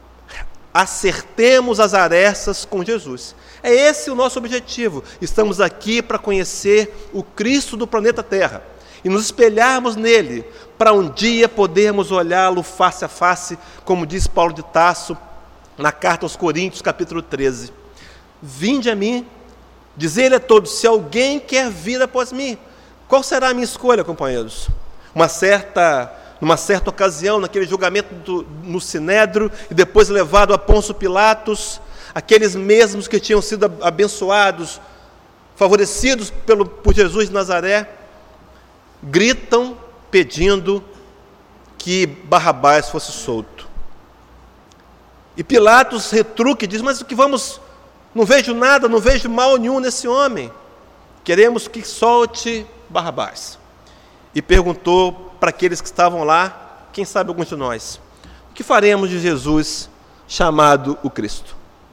acertemos as arestas com Jesus. É esse o nosso objetivo. Estamos aqui para conhecer o Cristo do planeta Terra e nos espelharmos nele, para um dia podermos olhá-lo face a face, como diz Paulo de Tarso na carta aos Coríntios, capítulo treze. Vinde a mim, diz ele a todos, se alguém quer vir após mim. Qual será a minha escolha, companheiros? Uma certa, numa certa ocasião, naquele julgamento do, no Sinédrio, e depois levado a Pôncio Pilatos, aqueles mesmos que tinham sido abençoados, favorecidos pelo, por Jesus de Nazaré, gritam pedindo que Barrabás fosse solto. E Pilatos retruca e diz, mas o que vamos, não vejo nada, não vejo mal nenhum nesse homem, queremos que solte Barrabás. E perguntou para aqueles que estavam lá, quem sabe alguns de nós, o que faremos de Jesus chamado o Cristo?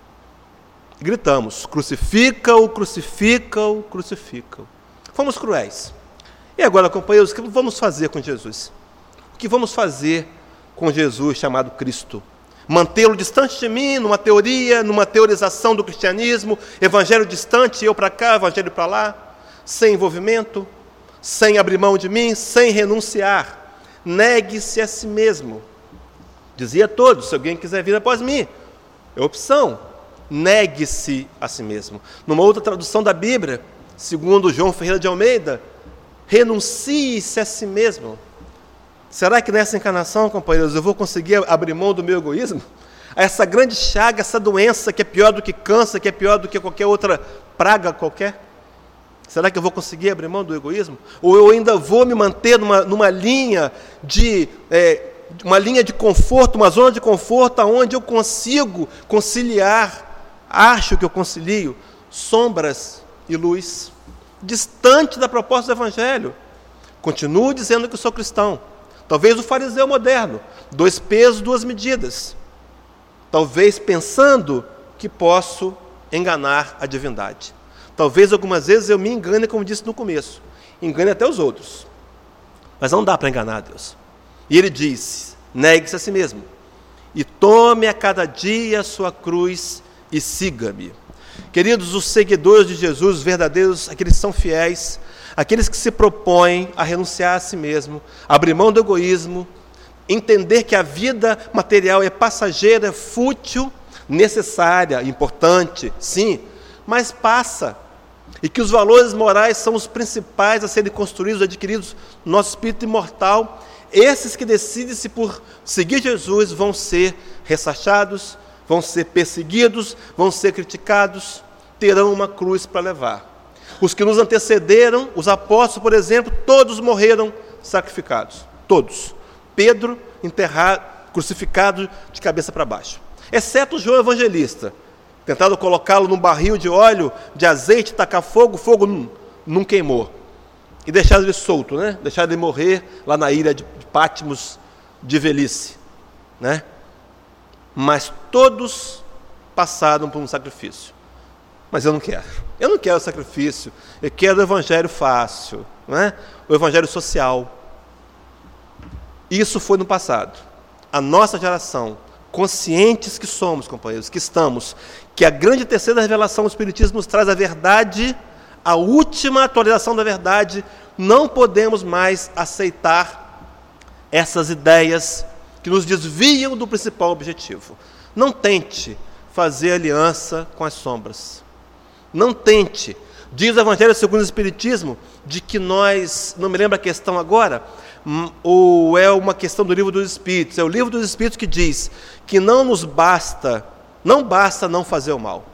Gritamos, crucifica-o, crucifica-o, crucifica-o. Fomos cruéis. E agora, companheiros, o que vamos fazer com Jesus? O que vamos fazer com Jesus chamado Cristo? Mantê-lo distante de mim, numa teoria, numa teorização do cristianismo, evangelho distante, eu para cá, evangelho para lá, sem envolvimento, sem abrir mão de mim, sem renunciar. Negue-se a si mesmo. Dizia a todos, se alguém quiser vir após mim, é opção. Negue-se a si mesmo. Numa outra tradução da Bíblia, segundo João Ferreira de Almeida, renuncie-se a si mesmo. Será que nessa encarnação, companheiros, eu vou conseguir abrir mão do meu egoísmo? Essa grande chaga, essa doença que é pior do que câncer, que é pior do que qualquer outra praga qualquer? Será que eu vou conseguir abrir mão do egoísmo? Ou eu ainda vou me manter numa, numa linha de é, uma linha de conforto, uma zona de conforto onde eu consigo conciliar, acho que eu concilio, sombras e luz, distante da proposta do Evangelho. Continuo dizendo que sou cristão. Talvez o fariseu moderno, dois pesos, duas medidas. Talvez pensando que posso enganar a divindade. Talvez algumas vezes eu me engane, como disse no começo. Engane até os outros. Mas não dá para enganar a Deus. E ele diz, negue-se a si mesmo. E tome a cada dia a sua cruz e siga-me. Queridos, os seguidores de Jesus, os verdadeiros, aqueles que são fiéis, aqueles que se propõem a renunciar a si mesmo, abrir mão do egoísmo, entender que a vida material é passageira, é fútil, necessária, importante, sim, mas passa. E que os valores morais são os principais a serem construídos, adquiridos no nosso espírito imortal. Esses que decidem-se por seguir Jesus vão ser ressachados, vão ser perseguidos, vão ser criticados, terão uma cruz para levar. Os que nos antecederam, os apóstolos, por exemplo, todos morreram sacrificados. Todos. Pedro enterrado, crucificado de cabeça para baixo. Exceto João Evangelista. Tentaram colocá-lo num barril de óleo, de azeite, tacar fogo, o fogo não, não queimou. E deixaram ele solto, né? Deixaram ele morrer lá na ilha de Patmos de velhice. Né? Mas todos passaram por um sacrifício. Mas eu não quero. Eu não quero sacrifício. Eu quero o evangelho fácil. Não é? O evangelho social. Isso foi no passado. A nossa geração, conscientes que somos, companheiros, que estamos, que a grande terceira revelação do Espiritismo nos traz a verdade, a última atualização da verdade, não podemos mais aceitar essas ideias que nos desviam do principal objetivo. Não tente fazer aliança com as sombras. Não tente. Diz o Evangelho segundo o Espiritismo, de que nós, não me lembro a questão agora, ou é uma questão do Livro dos Espíritos, é o Livro dos Espíritos que diz que não nos basta, não basta não fazer o mal.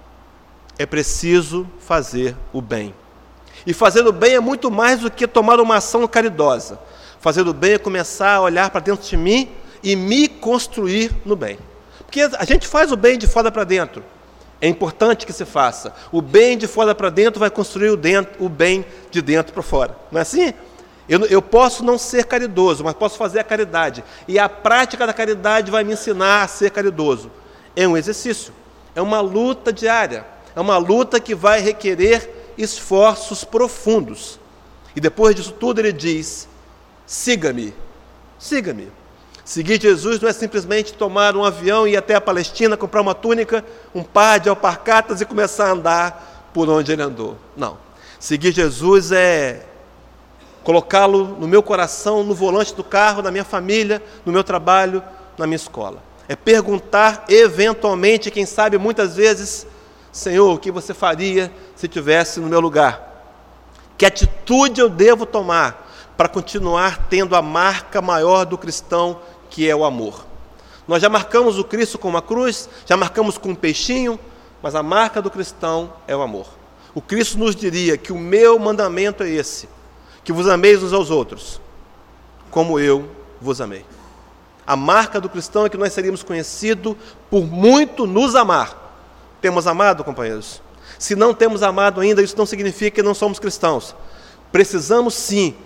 É preciso fazer o bem. E fazer o bem é muito mais do que tomar uma ação caridosa. Fazer o bem é começar a olhar para dentro de mim e me construir no bem. Porque a gente faz o bem de fora para dentro. É importante que se faça. O bem de fora para dentro vai construir o, dentro, o bem de dentro para fora. Não é assim? Eu, eu posso não ser caridoso, mas posso fazer a caridade. E a prática da caridade vai me ensinar a ser caridoso. É um exercício. É uma luta diária. É uma luta que vai requerer esforços profundos. E depois disso tudo ele diz, siga-me, siga-me. Seguir Jesus não é simplesmente tomar um avião e ir até a Palestina, comprar uma túnica, um par de alparcatas e começar a andar por onde ele andou. Não. Seguir Jesus é colocá-lo no meu coração, no volante do carro, na minha família, no meu trabalho, na minha escola. É perguntar eventualmente, quem sabe muitas vezes, Senhor, o que você faria se estivesse no meu lugar? Que atitude eu devo tomar para continuar tendo a marca maior do cristão, que é o amor? Nós já marcamos o Cristo com uma cruz, já marcamos com um peixinho, mas a marca do cristão é o amor. O Cristo nos diria que o meu mandamento é esse, que vos ameis uns aos outros, como eu vos amei. A marca do cristão é que nós seríamos conhecidos por muito nos amar. Temos amado, companheiros? Se não temos amado ainda, isso não significa que não somos cristãos. Precisamos sim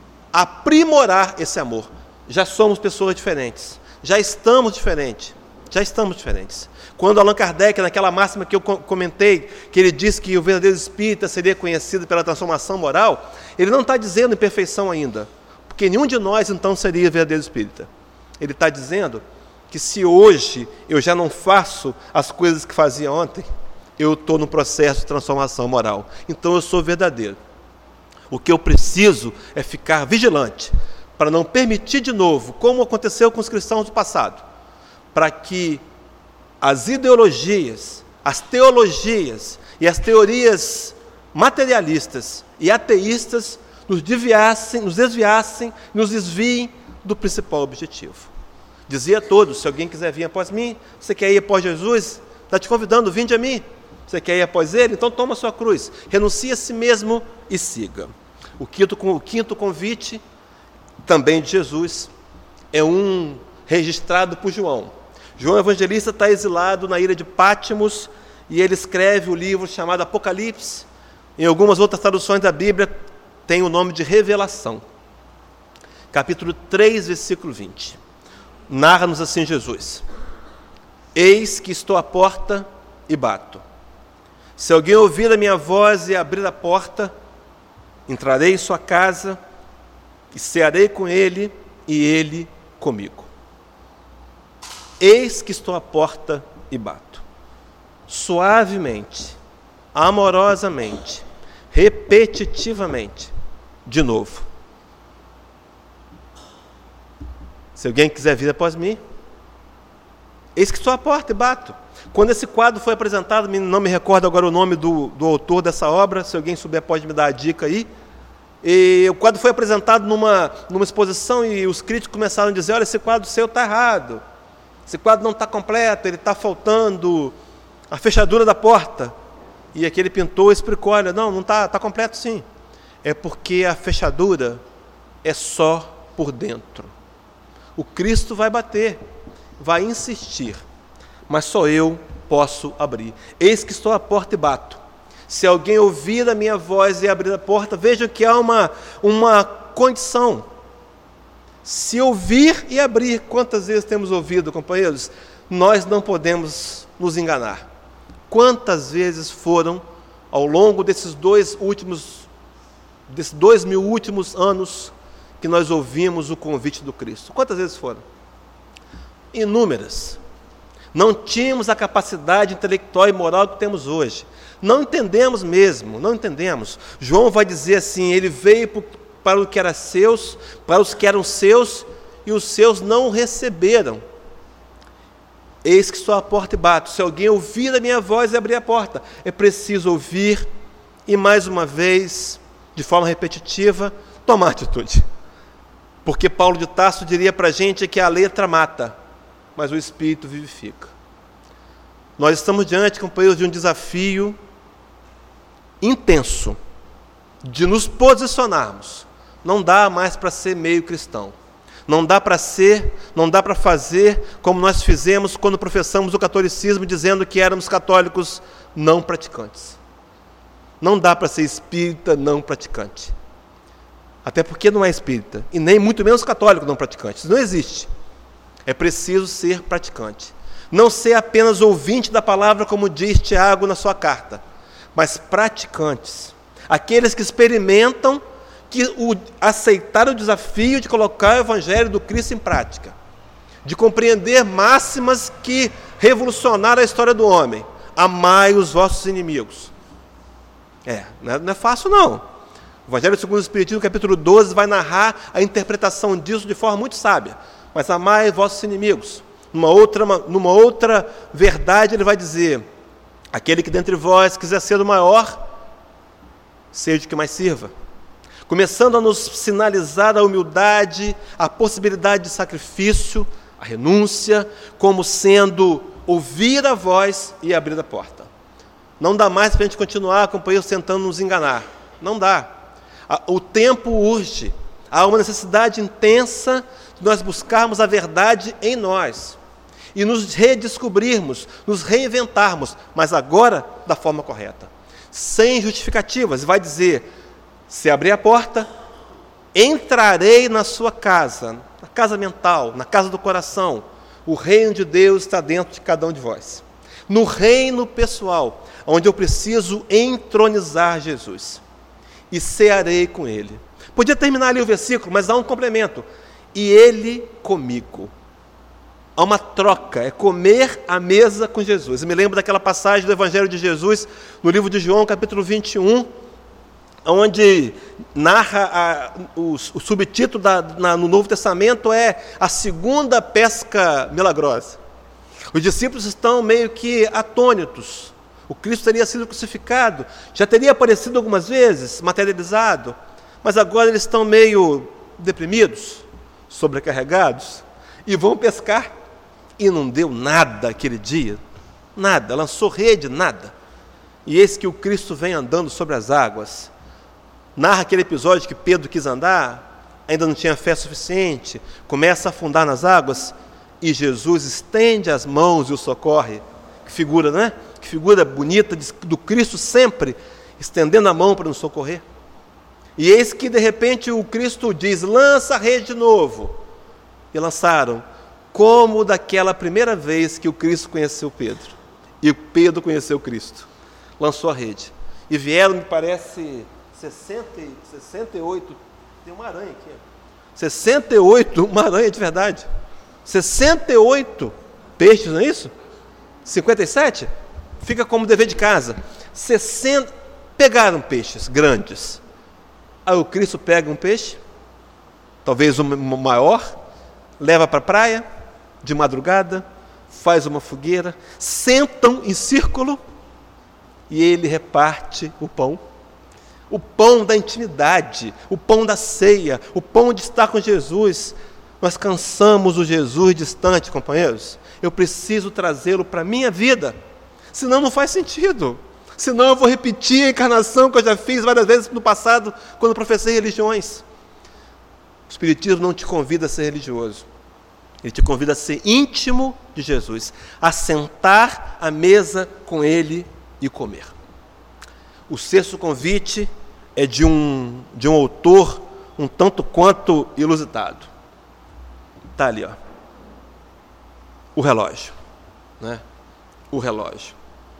aprimorar esse amor. Já somos pessoas diferentes. Já estamos diferentes. Já estamos diferentes. Quando Allan Kardec, naquela máxima que eu comentei, que ele disse que o verdadeiro espírita seria conhecido pela transformação moral, ele não está dizendo em perfeição ainda, porque nenhum de nós então seria verdadeiro espírita. Ele está dizendo que se hoje eu já não faço as coisas que fazia ontem, eu estou no processo de transformação moral. Então eu sou verdadeiro. O que eu preciso é ficar vigilante, para não permitir de novo, como aconteceu com os cristãos do passado, para que as ideologias, as teologias e as teorias materialistas e ateístas nos desviassem, nos desviassem, nos desviem do principal objetivo. Dizia a todos, se alguém quiser vir após mim, você quer ir após Jesus? Está te convidando, vinde a mim. Você quer ir após ele? Então toma a sua cruz, renuncie a si mesmo e siga. O quinto, o quinto convite, também de Jesus, é um registrado por João. João Evangelista está exilado na ilha de Pátimos e ele escreve o livro chamado Apocalipse. Em algumas outras traduções da Bíblia tem o nome de Revelação. Capítulo três, versículo vinte. Narra-nos assim Jesus: eis que estou à porta e bato. Se alguém ouvir a minha voz e abrir a porta, entrarei em sua casa e cearei com ele e ele comigo. Eis que estou à porta e bato. Suavemente, amorosamente, repetitivamente, de novo. Se alguém quiser vir após mim, eis que estou à porta e bato. Quando esse quadro foi apresentado, não me recordo agora o nome do, do autor dessa obra, se alguém souber pode me dar a dica aí. E o quadro foi apresentado numa, numa exposição e os críticos começaram a dizer: olha, esse quadro seu está errado, esse quadro não está completo, ele está faltando a fechadura da porta. E aquele pintor explicou: olha, não, não está, está completo sim. É porque a fechadura é só por dentro. O Cristo vai bater, vai insistir, mas só eu posso abrir. Eis que estou à porta e bato. Se alguém ouvir a minha voz e abrir a porta, vejam que há uma, uma condição. Se ouvir e abrir, quantas vezes temos ouvido, companheiros? Nós não podemos nos enganar. Quantas vezes foram, ao longo desses dois últimos, desses dois mil últimos anos, que nós ouvimos o convite do Cristo? Quantas vezes foram? Inúmeras. Não tínhamos a capacidade intelectual e moral que temos hoje. Não entendemos mesmo, não entendemos. João vai dizer assim: ele veio para o que era seus, para os que eram seus, e os seus não o receberam. Eis que estou à porta e bato. Se alguém ouvir a minha voz e abrir a porta, é preciso ouvir e, mais uma vez, de forma repetitiva, tomar atitude. Porque Paulo de Tarso diria para a gente que a letra mata, mas o Espírito vivifica. Nós estamos diante, companheiros, de um desafio intenso, de nos posicionarmos. Não dá mais para ser meio cristão. Não dá para ser, não dá para fazer como nós fizemos quando professamos o catolicismo, dizendo que éramos católicos não praticantes. Não dá para ser espírita não praticante. Até porque não é espírita, e nem muito menos católico não praticante. Isso não existe. É preciso ser praticante. Não ser apenas ouvinte da palavra, como diz Tiago na sua carta, mas praticantes. Aqueles que experimentam, que o, aceitaram o desafio de colocar o Evangelho do Cristo em prática, de compreender máximas que revolucionaram a história do homem. Amai os vossos inimigos. É, não é, não é fácil não. O Evangelho segundo o Espiritismo, capítulo doze, vai narrar a interpretação disso de forma muito sábia. Mas amai vossos inimigos. Numa outra, numa outra verdade, ele vai dizer: aquele que dentre vós quiser ser o maior, seja o que mais sirva. Começando a nos sinalizar a humildade, a possibilidade de sacrifício, a renúncia, como sendo ouvir a voz e abrir a porta. Não dá mais para a gente continuar, companheiros, tentando nos enganar. Não dá. O tempo urge. Há uma necessidade intensa de nós buscarmos a verdade em nós e nos redescobrirmos, nos reinventarmos, mas agora da forma correta, sem justificativas. Vai dizer: se abrir a porta, entrarei na sua casa, na casa mental, na casa do coração. O reino de Deus está dentro de cada um de vós. No reino pessoal, onde eu preciso entronizar Jesus. E cearei com ele. Podia terminar ali o versículo, mas há um complemento. E ele comigo. Há uma troca, é comer à mesa com Jesus. Eu me lembro daquela passagem do Evangelho de Jesus, no livro de João, capítulo vinte e um, onde narra a, o, o subtítulo da, na, no Novo Testamento é a segunda pesca milagrosa. Os discípulos estão meio que atônitos. O Cristo teria sido crucificado, já teria aparecido algumas vezes, materializado, mas agora eles estão meio deprimidos, sobrecarregados, e vão pescar. E não deu nada aquele dia, nada, lançou rede, nada. E eis que o Cristo vem andando sobre as águas. Narra aquele episódio que Pedro quis andar, ainda não tinha fé suficiente, começa a afundar nas águas, e Jesus estende as mãos e o socorre. Que figura, não é? Que figura bonita do Cristo sempre estendendo a mão para nos socorrer. E eis que de repente o Cristo diz: lança a rede de novo. E lançaram, como daquela primeira vez que o Cristo conheceu Pedro. E Pedro conheceu Cristo. Lançou a rede. E vieram, me parece, sessenta, sessenta e oito. Tem uma aranha aqui. sessenta e oito, uma aranha de verdade. sessenta e oito peixes, não é isso? cinquenta e sete? Fica como dever de casa. sessenta, pegaram peixes grandes. Aí o Cristo pega um peixe, talvez um maior, leva para a praia, de madrugada, faz uma fogueira, sentam em círculo e ele reparte o pão. O pão da intimidade, o pão da ceia, o pão de estar com Jesus. Nós cansamos o Jesus distante, companheiros. Eu preciso trazê-lo para a minha vida, senão não faz sentido. Senão eu vou repetir a encarnação que eu já fiz várias vezes no passado, quando professei religiões. O Espiritismo não te convida a ser religioso. Ele te convida a ser íntimo de Jesus, a sentar à mesa com Ele e comer. O sexto convite é de um, de um autor um tanto quanto inusitado. Está ali, ó. O relógio. Né? O relógio.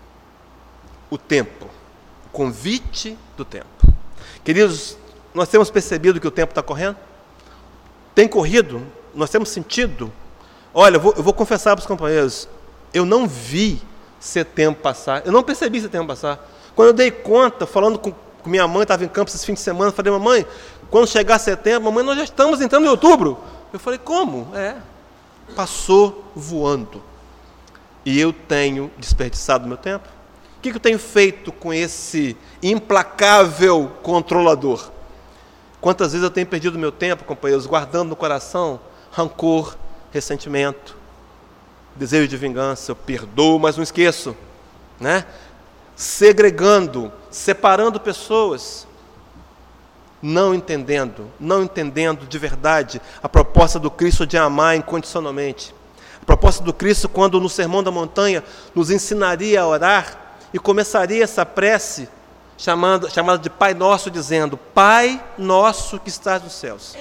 O tempo. O convite do tempo. Queridos, nós temos percebido que o tempo está correndo? Tem corrido? Nós temos sentido? Olha, eu vou, eu vou confessar para os companheiros, eu não vi setembro passar, eu não percebi setembro passar. Quando eu dei conta, falando com, com minha mãe, estava em campo esse fim de semana, eu falei: mamãe, quando chegar setembro, mamãe, nós já estamos entrando em outubro. Eu falei: como? É, passou voando. E eu tenho desperdiçado meu tempo? O que, que eu tenho feito com esse implacável controlador? Quantas vezes eu tenho perdido meu tempo, companheiros, guardando no coração rancor, ressentimento, desejo de vingança, eu perdoo, mas não esqueço, né? Segregando, separando pessoas, não entendendo, não entendendo de verdade a proposta do Cristo de amar incondicionalmente. A proposta do Cristo, quando no Sermão da Montanha nos ensinaria a orar e começaria essa prece chamada, chamada de Pai Nosso, dizendo: Pai Nosso que estás nos céus.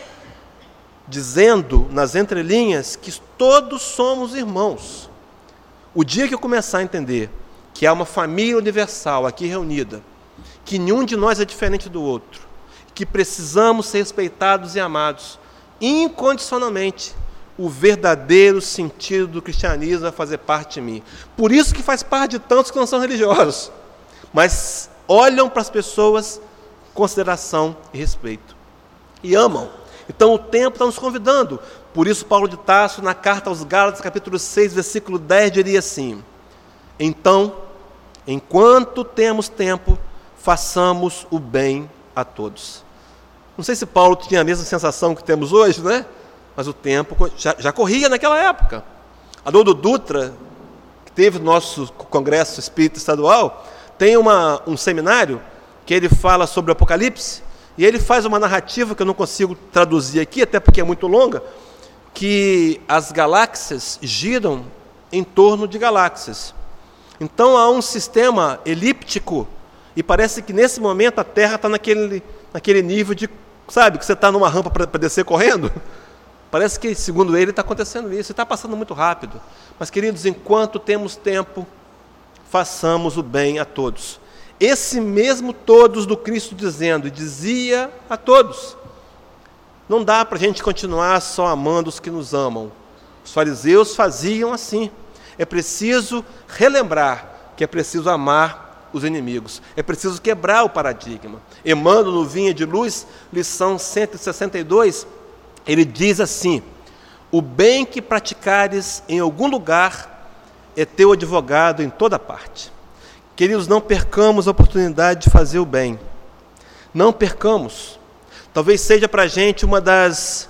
Dizendo nas entrelinhas que todos somos irmãos. O dia que eu começar a entender que há uma família universal aqui reunida, que nenhum de nós é diferente do outro, que precisamos ser respeitados e amados incondicionalmente, o verdadeiro sentido do cristianismo vai fazer parte de mim. Por isso que faz parte de tantos que não são religiosos, mas olham para as pessoas com consideração e respeito, e amam. Então o tempo está nos convidando. Por isso Paulo de Tarso, na carta aos Gálatas, capítulo seis, versículo dez, diria assim: então, enquanto temos tempo, façamos o bem a todos. Não sei se Paulo tinha a mesma sensação que temos hoje, né? Mas o tempo já, já corria naquela época. Haroldo Dutra, que teve no nosso Congresso Espírita Estadual, tem uma, um seminário que ele fala sobre o Apocalipse, e ele faz uma narrativa que eu não consigo traduzir aqui, até porque é muito longa, que as galáxias giram em torno de galáxias. Então há um sistema elíptico, e parece que nesse momento a Terra está naquele, naquele nível de, sabe, que você está numa rampa para descer correndo. Parece que, segundo ele, está acontecendo isso, e está passando muito rápido. Mas, queridos, enquanto temos tempo, façamos o bem a todos. Esse mesmo todos do Cristo dizendo, e dizia a todos. Não dá para a gente continuar só amando os que nos amam. Os fariseus faziam assim. É preciso relembrar que é preciso amar os inimigos. É preciso quebrar o paradigma. Emmanuel, no Vinha de Luz, lição cento e sessenta e dois, ele diz assim: o bem que praticares em algum lugar é teu advogado em toda parte. Queridos, não percamos a oportunidade de fazer o bem. Não percamos. Talvez seja para a gente uma das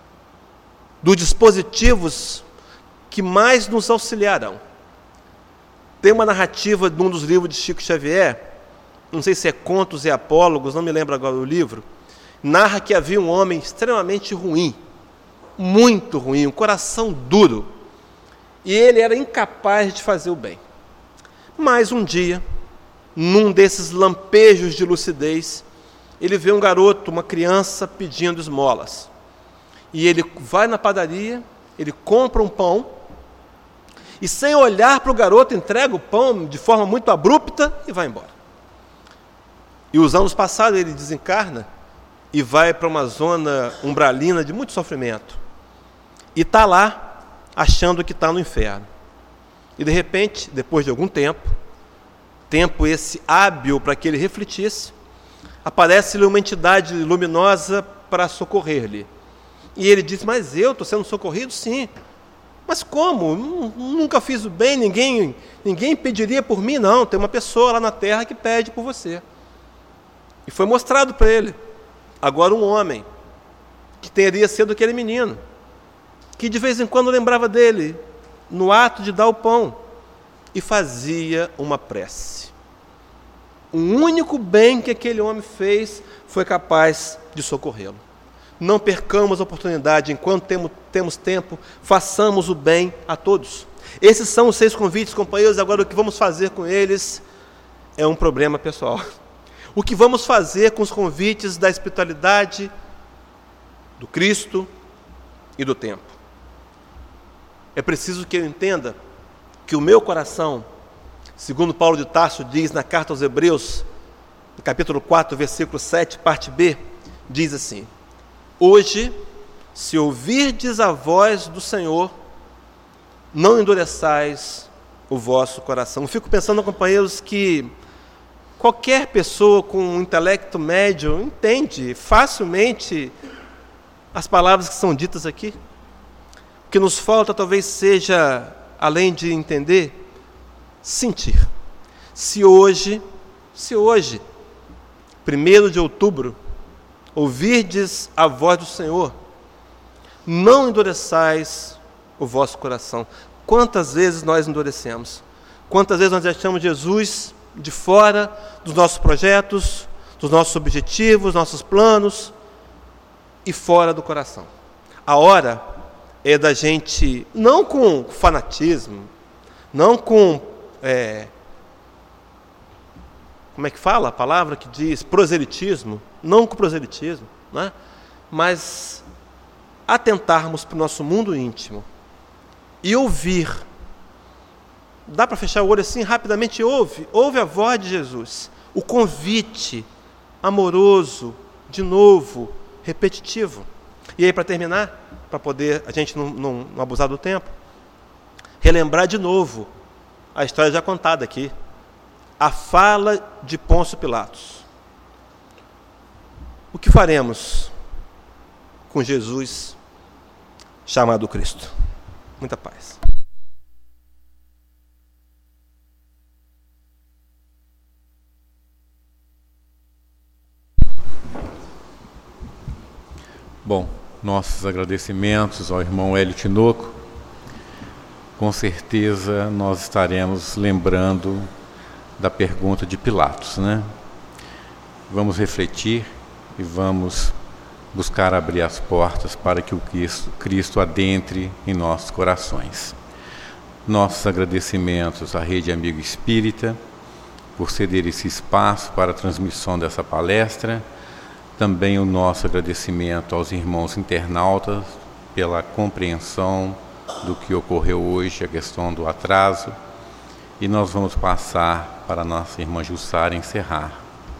dos dispositivos que mais nos auxiliarão. Tem uma narrativa de um dos livros de Chico Xavier, não sei se é Contos e Apólogos, não me lembro agora o livro, narra que havia um homem extremamente ruim, muito ruim, um coração duro, e ele era incapaz de fazer o bem. Mas um dia, num desses lampejos de lucidez, ele vê um garoto, uma criança pedindo esmolas. E ele vai na padaria, ele compra um pão, e sem olhar para o garoto, entrega o pão de forma muito abrupta e vai embora. E os anos passados ele desencarna e vai para uma zona umbralina de muito sofrimento. E está lá, achando que está no inferno. E de repente, depois de algum tempo, tempo esse hábil para que ele refletisse, aparece-lhe uma entidade luminosa para socorrer-lhe. E ele diz, mas eu estou sendo socorrido? Sim. Mas como? Nunca fiz o bem, ninguém, ninguém pediria por mim, não. Tem uma pessoa lá na terra que pede por você. E foi mostrado para ele, agora um homem, que teria sido aquele menino, que de vez em quando lembrava dele, no ato de dar o pão, e fazia uma prece. O único bem que aquele homem fez foi capaz de socorrê-lo. Não percamos a oportunidade, enquanto temos, temos tempo, façamos o bem a todos. Esses são os seis convites, companheiros. Agora o que vamos fazer com eles é um problema pessoal. O que vamos fazer com os convites da espiritualidade, do Cristo e do tempo? É preciso que eu entenda que o meu coração, segundo Paulo de Tarso diz na carta aos Hebreus, no capítulo quatro, versículo sete, parte B, diz assim: hoje, se ouvirdes a voz do Senhor, não endureçais o vosso coração. Eu fico pensando, companheiros, que qualquer pessoa com um intelecto médio entende facilmente as palavras que são ditas aqui. O que nos falta talvez seja, além de entender, sentir. Se hoje, se hoje, primeiro de outubro, ouvirdes a voz do Senhor, não endureçais o vosso coração. Quantas vezes nós endurecemos? Quantas vezes nós deixamos Jesus de fora dos nossos projetos, dos nossos objetivos, nossos planos, e fora do coração? A hora é da gente, não com fanatismo, não com, é, como é que fala a palavra que diz? Proselitismo, não com proselitismo, não é? Mas atentarmos para o nosso mundo íntimo e ouvir. Dá para fechar o olho assim rapidamente? Ouve, ouve a voz de Jesus, o convite amoroso, de novo, repetitivo. E aí, para terminar, para poder a gente não, não, não abusar do tempo, relembrar de novo a história já contada aqui, a fala de Pôncio Pilatos. O que faremos com Jesus chamado Cristo? Muita paz. Bom, nossos agradecimentos ao irmão Hélio Tinoco. Com certeza nós estaremos lembrando da pergunta de Pilatos, né? Vamos refletir e vamos buscar abrir as portas para que o Cristo, Cristo adentre em nossos corações. Nossos agradecimentos à Rede Amigo Espírita por ceder esse espaço para a transmissão dessa palestra. Também o nosso agradecimento aos irmãos internautas pela compreensão do que ocorreu hoje, a questão do atraso. E nós vamos passar para a nossa irmã Jussara encerrar.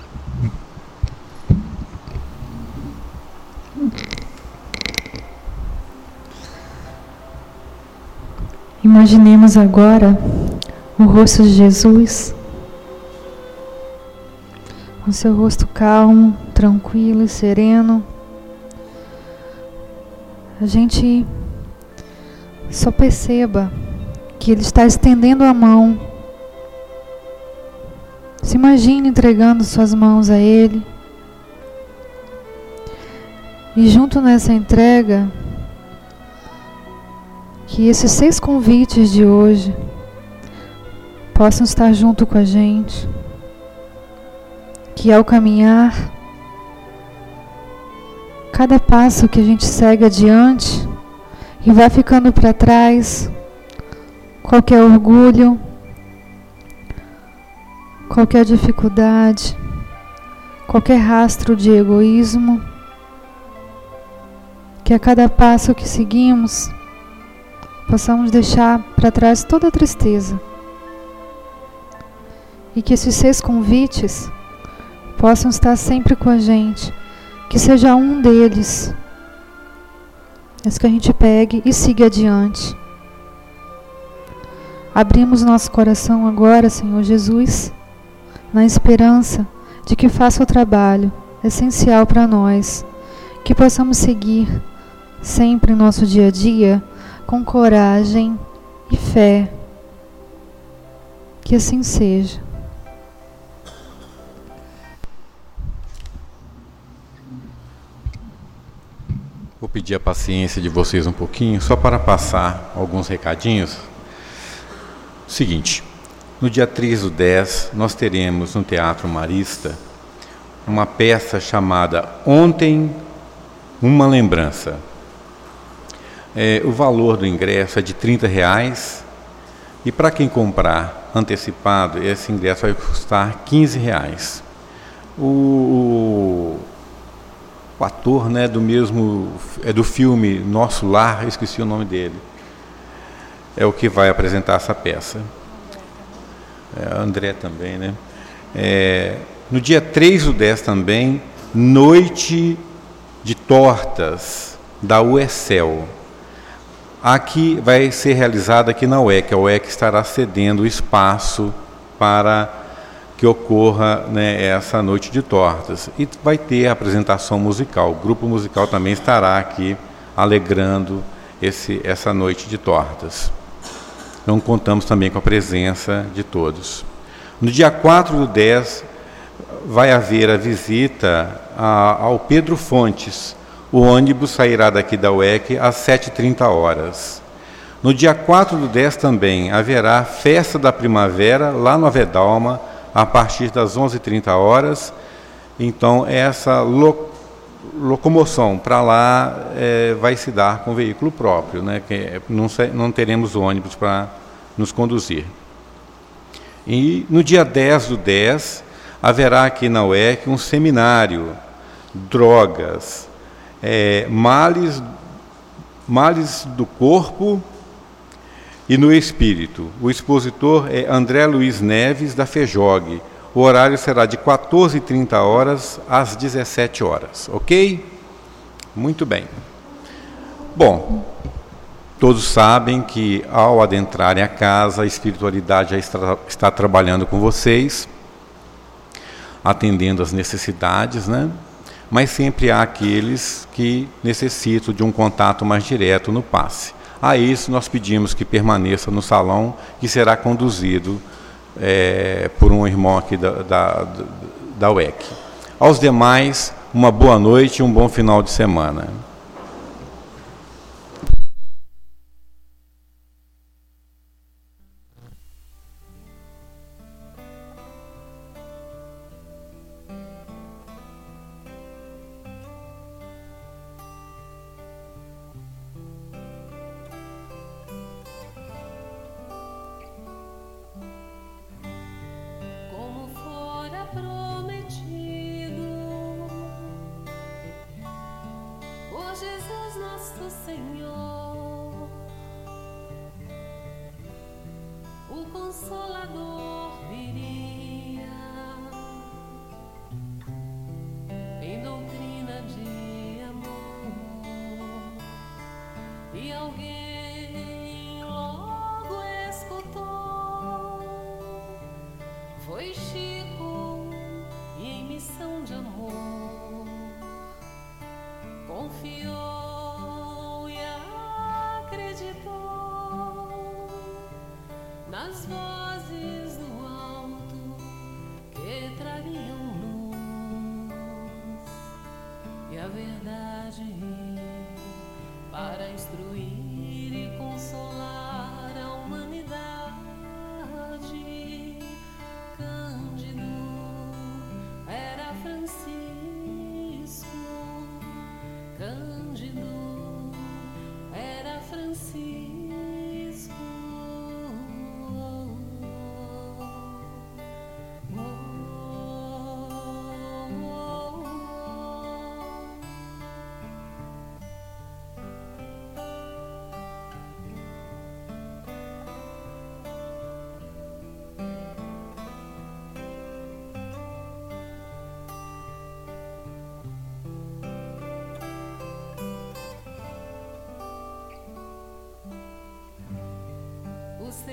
Imaginemos agora o rosto de Jesus, com seu rosto calmo, tranquilo e sereno. A gente só perceba que Ele está estendendo a mão. Se imagine entregando suas mãos a Ele. E junto nessa entrega, que esses seis convites de hoje possam estar junto com a gente. Que ao caminhar, cada passo que a gente segue adiante e vai ficando para trás, qualquer orgulho, qualquer dificuldade, qualquer rastro de egoísmo, que a cada passo que seguimos, possamos deixar para trás toda a tristeza. E que esses seis convites possam estar sempre com a gente. Que seja um deles, mas que a gente pegue e siga adiante. Abrimos nosso coração agora, Senhor Jesus, na esperança de que faça o trabalho essencial para nós, que possamos seguir sempre em nosso dia a dia com coragem e fé. Que assim seja. Vou pedir a paciência de vocês um pouquinho, só para passar alguns recadinhos. Seguinte, no dia três do dez, nós teremos no Teatro Marista uma peça chamada Ontem, uma Lembrança. É, o valor do ingresso é de trinta reais e para quem comprar antecipado, esse ingresso vai custar quinze reais. O... O ator, né, do mesmo, é do filme Nosso Lar, eu esqueci o nome dele, é o que vai apresentar essa peça. É, André também, né? É, no dia três do dez também, Noite de Tortas, da U E C E L. Aqui vai ser realizada aqui na U E C. A U E C estará cedendo o espaço para que ocorra, né, essa noite de tortas. E vai ter a apresentação musical. O grupo musical também estará aqui alegrando esse, essa noite de tortas. Então contamos também com a presença de todos. No dia quatro do dez vai haver a visita a, ao Pedro Fontes. O ônibus sairá daqui da U E C às sete e trinta horas. No dia quatro do dez também haverá Festa da Primavera lá no Avedalma, a partir das onze e trinta horas. Então, essa lo, locomoção para lá é, vai se dar com veículo próprio, né? Que não, não teremos ônibus para nos conduzir. E no dia dez do dez, haverá aqui na U E C um seminário, drogas, é, males, males do corpo e no espírito. O expositor é André Luiz Neves, da FEJOG. O horário será de quatorze e trinta horas às dezessete horas, ok? Muito bem. Bom, todos sabem que ao adentrarem a casa, a espiritualidade já está, está trabalhando com vocês, atendendo às necessidades, né? Mas sempre há aqueles que necessitam de um contato mais direto no passe. A isso nós pedimos que permaneça no salão, que será conduzido é, por um irmão aqui da, da, da U E C. Aos demais, uma boa noite e um bom final de semana. Consolar a humanidade, canta.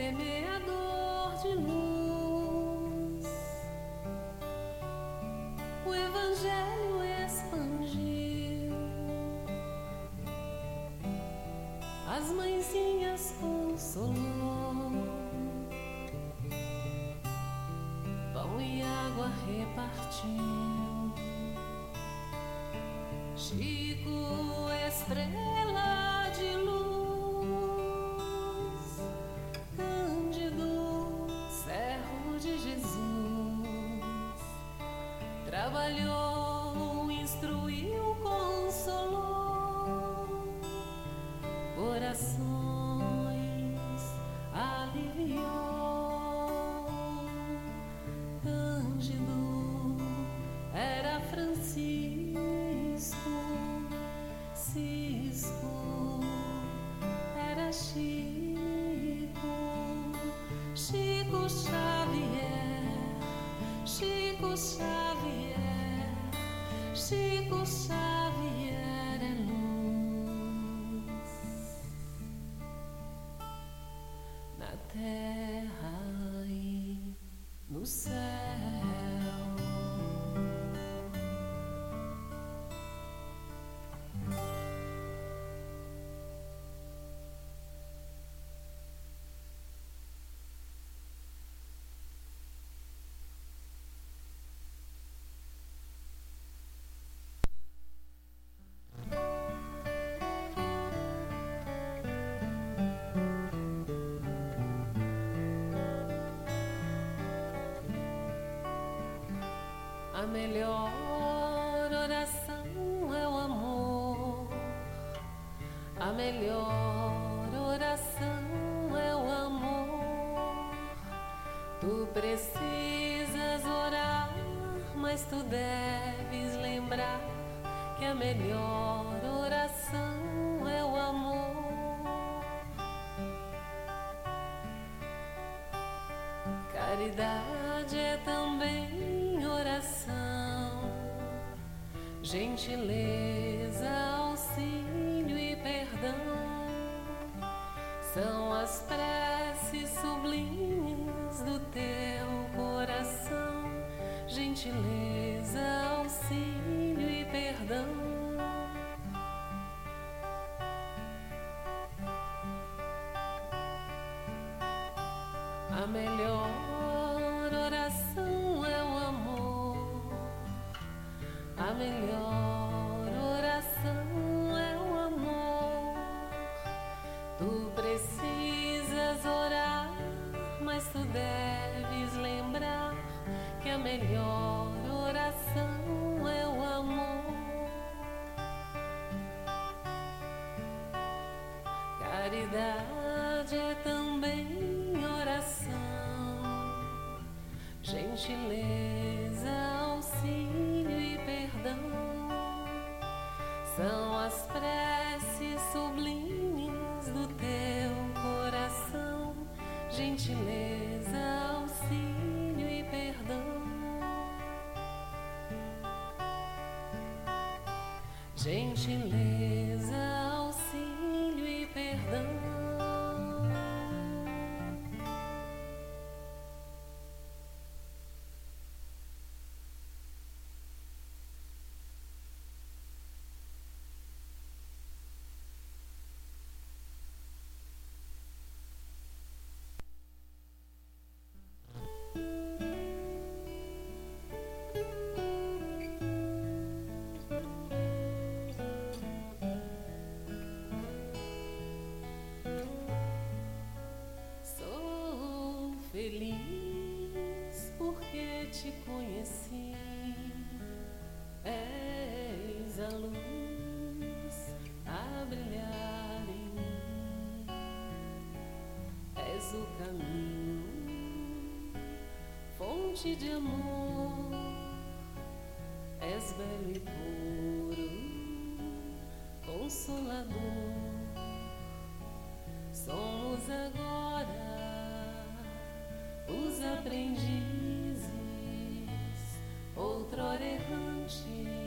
semeador de luz, o Evangelho expandiu, as mãezinhas consolou, pão e água repartiu. Chico, estrela de luz, Cândido, servo de Jesus, trabalhou, instruiu, consolou, corações aliviou. Cândido era Francisco, Cisco era Chico, Chico Xavier, Chico Xavier, Chico Xavier é luz na terra e no céu. A melhor oração é o amor, a melhor oração é o amor. Tu precisas orar, mas tu deves lembrar que a melhor oração é o amor. Caridade é também oração, gentileza, auxílio e perdão. São as preces sublimes do teu coração, gentileza, auxílio e perdão. A melhor oração é o amor, a melhor oração é o amor. Tu precisas orar, mas tu deves lembrar que a melhor oração é o amor. Caridade é também oração, gentileza, auxílio e perdão. São as preces sublimes do teu coração, gentileza, auxílio e perdão. Gentileza, auxílio e perdão. Feliz porque te conheci, és a luz a brilhar em mim, és o caminho, fonte de amor, és belo e puro, consolador. Somos agora os aprendizes, outrora errantes,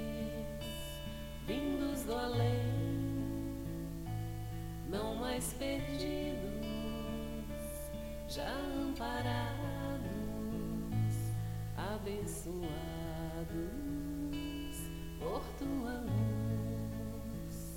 vindos do além, não mais perdidos, já amparados, abençoados por tua luz.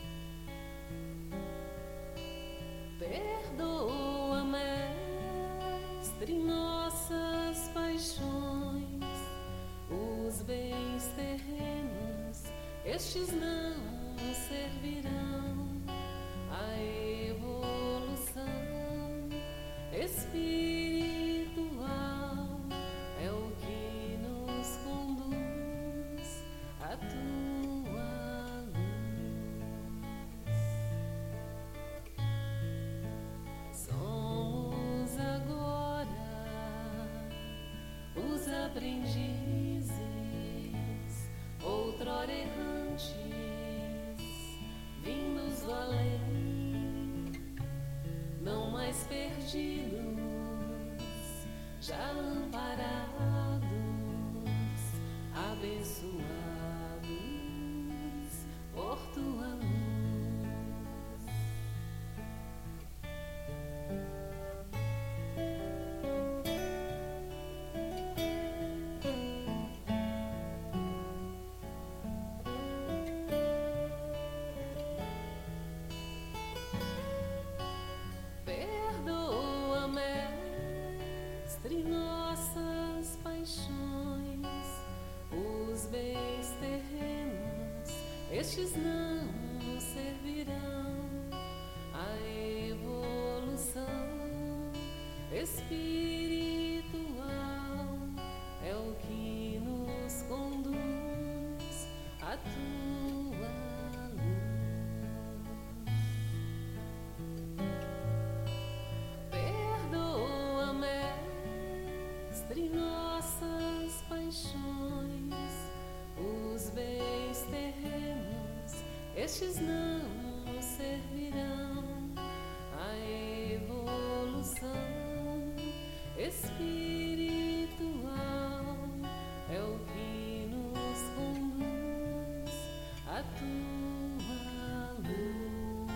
Perdoa, Mestre, nossas paixões, os bens terrenos, estes não nos servirão. A evolução espiritual é o que nos conduz à tua luz. Somos agora os aprendizes, outrora errantes, vindos do além, não mais perdidos, já amparados, abençoados por tua luz. Perdoa, Mestre, nossas paixões, os bens terrenos, estes não nos servirão. A evolução espiritual é o que nos conduz à tua luz. Perdoa, Mestre, nossas paixões, os bens terrenos, estes não nos servirão. A evolução espiritual é o que nos conduz à tua luz.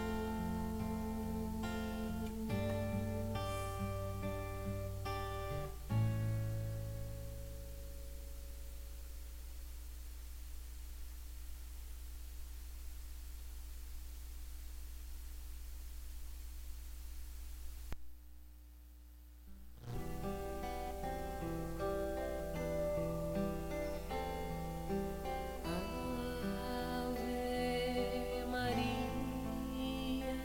Ave Maria,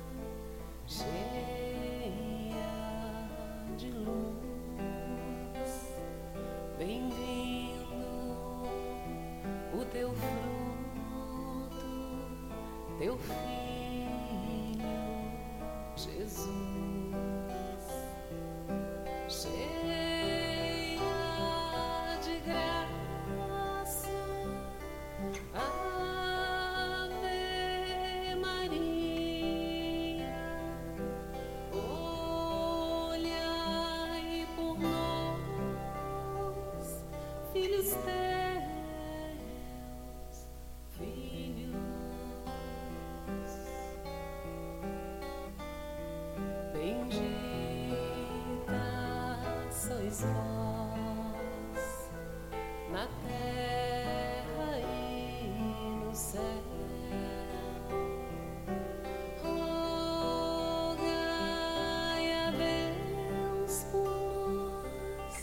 cheia de luz, bem-vindo o teu fruto, teu filho Jesus. Cheia de graça, Ave Maria, olhai por nós, filhos teus, filhos. Bendita sois vós na terra e no céu. Rogai a Deus por nós,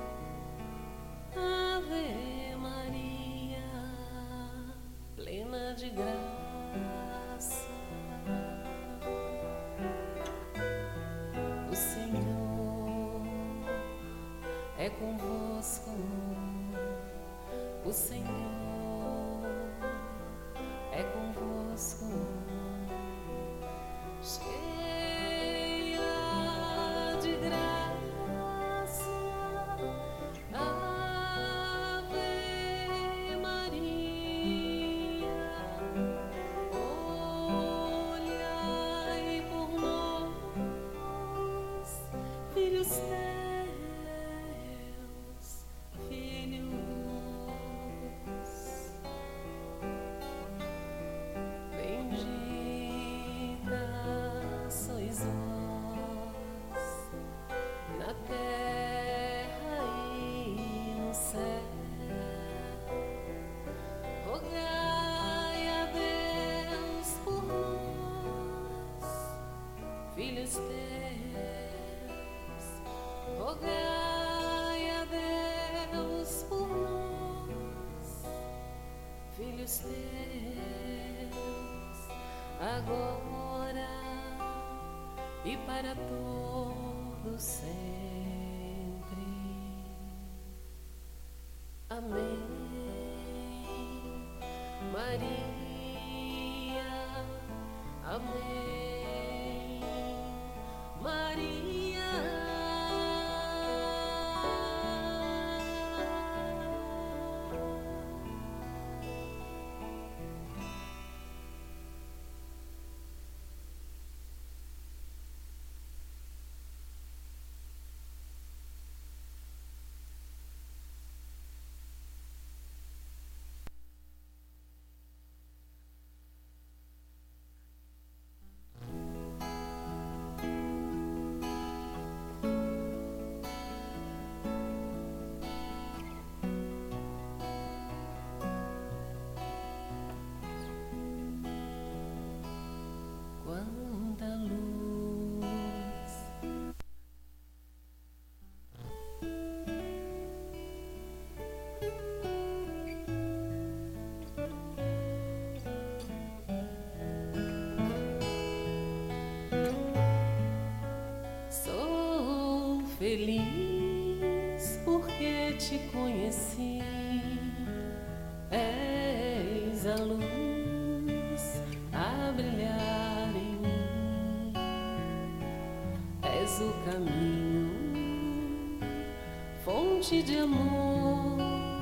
Ave Maria, plena de graça. O Senhor é convosco, o Senhor é convosco. Cheia de graça, Ave Maria, olhai por nós, filhos teus, filhos. Bendita sois vós para todo sempre. Amém. Maria, amém. Maria. Quanta luz, sou feliz porque te conheci. És a luz a brilhar em mim. És o caminho, fonte de amor.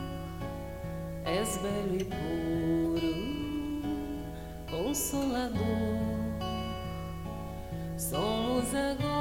És belo e puro, consolador. Somos agora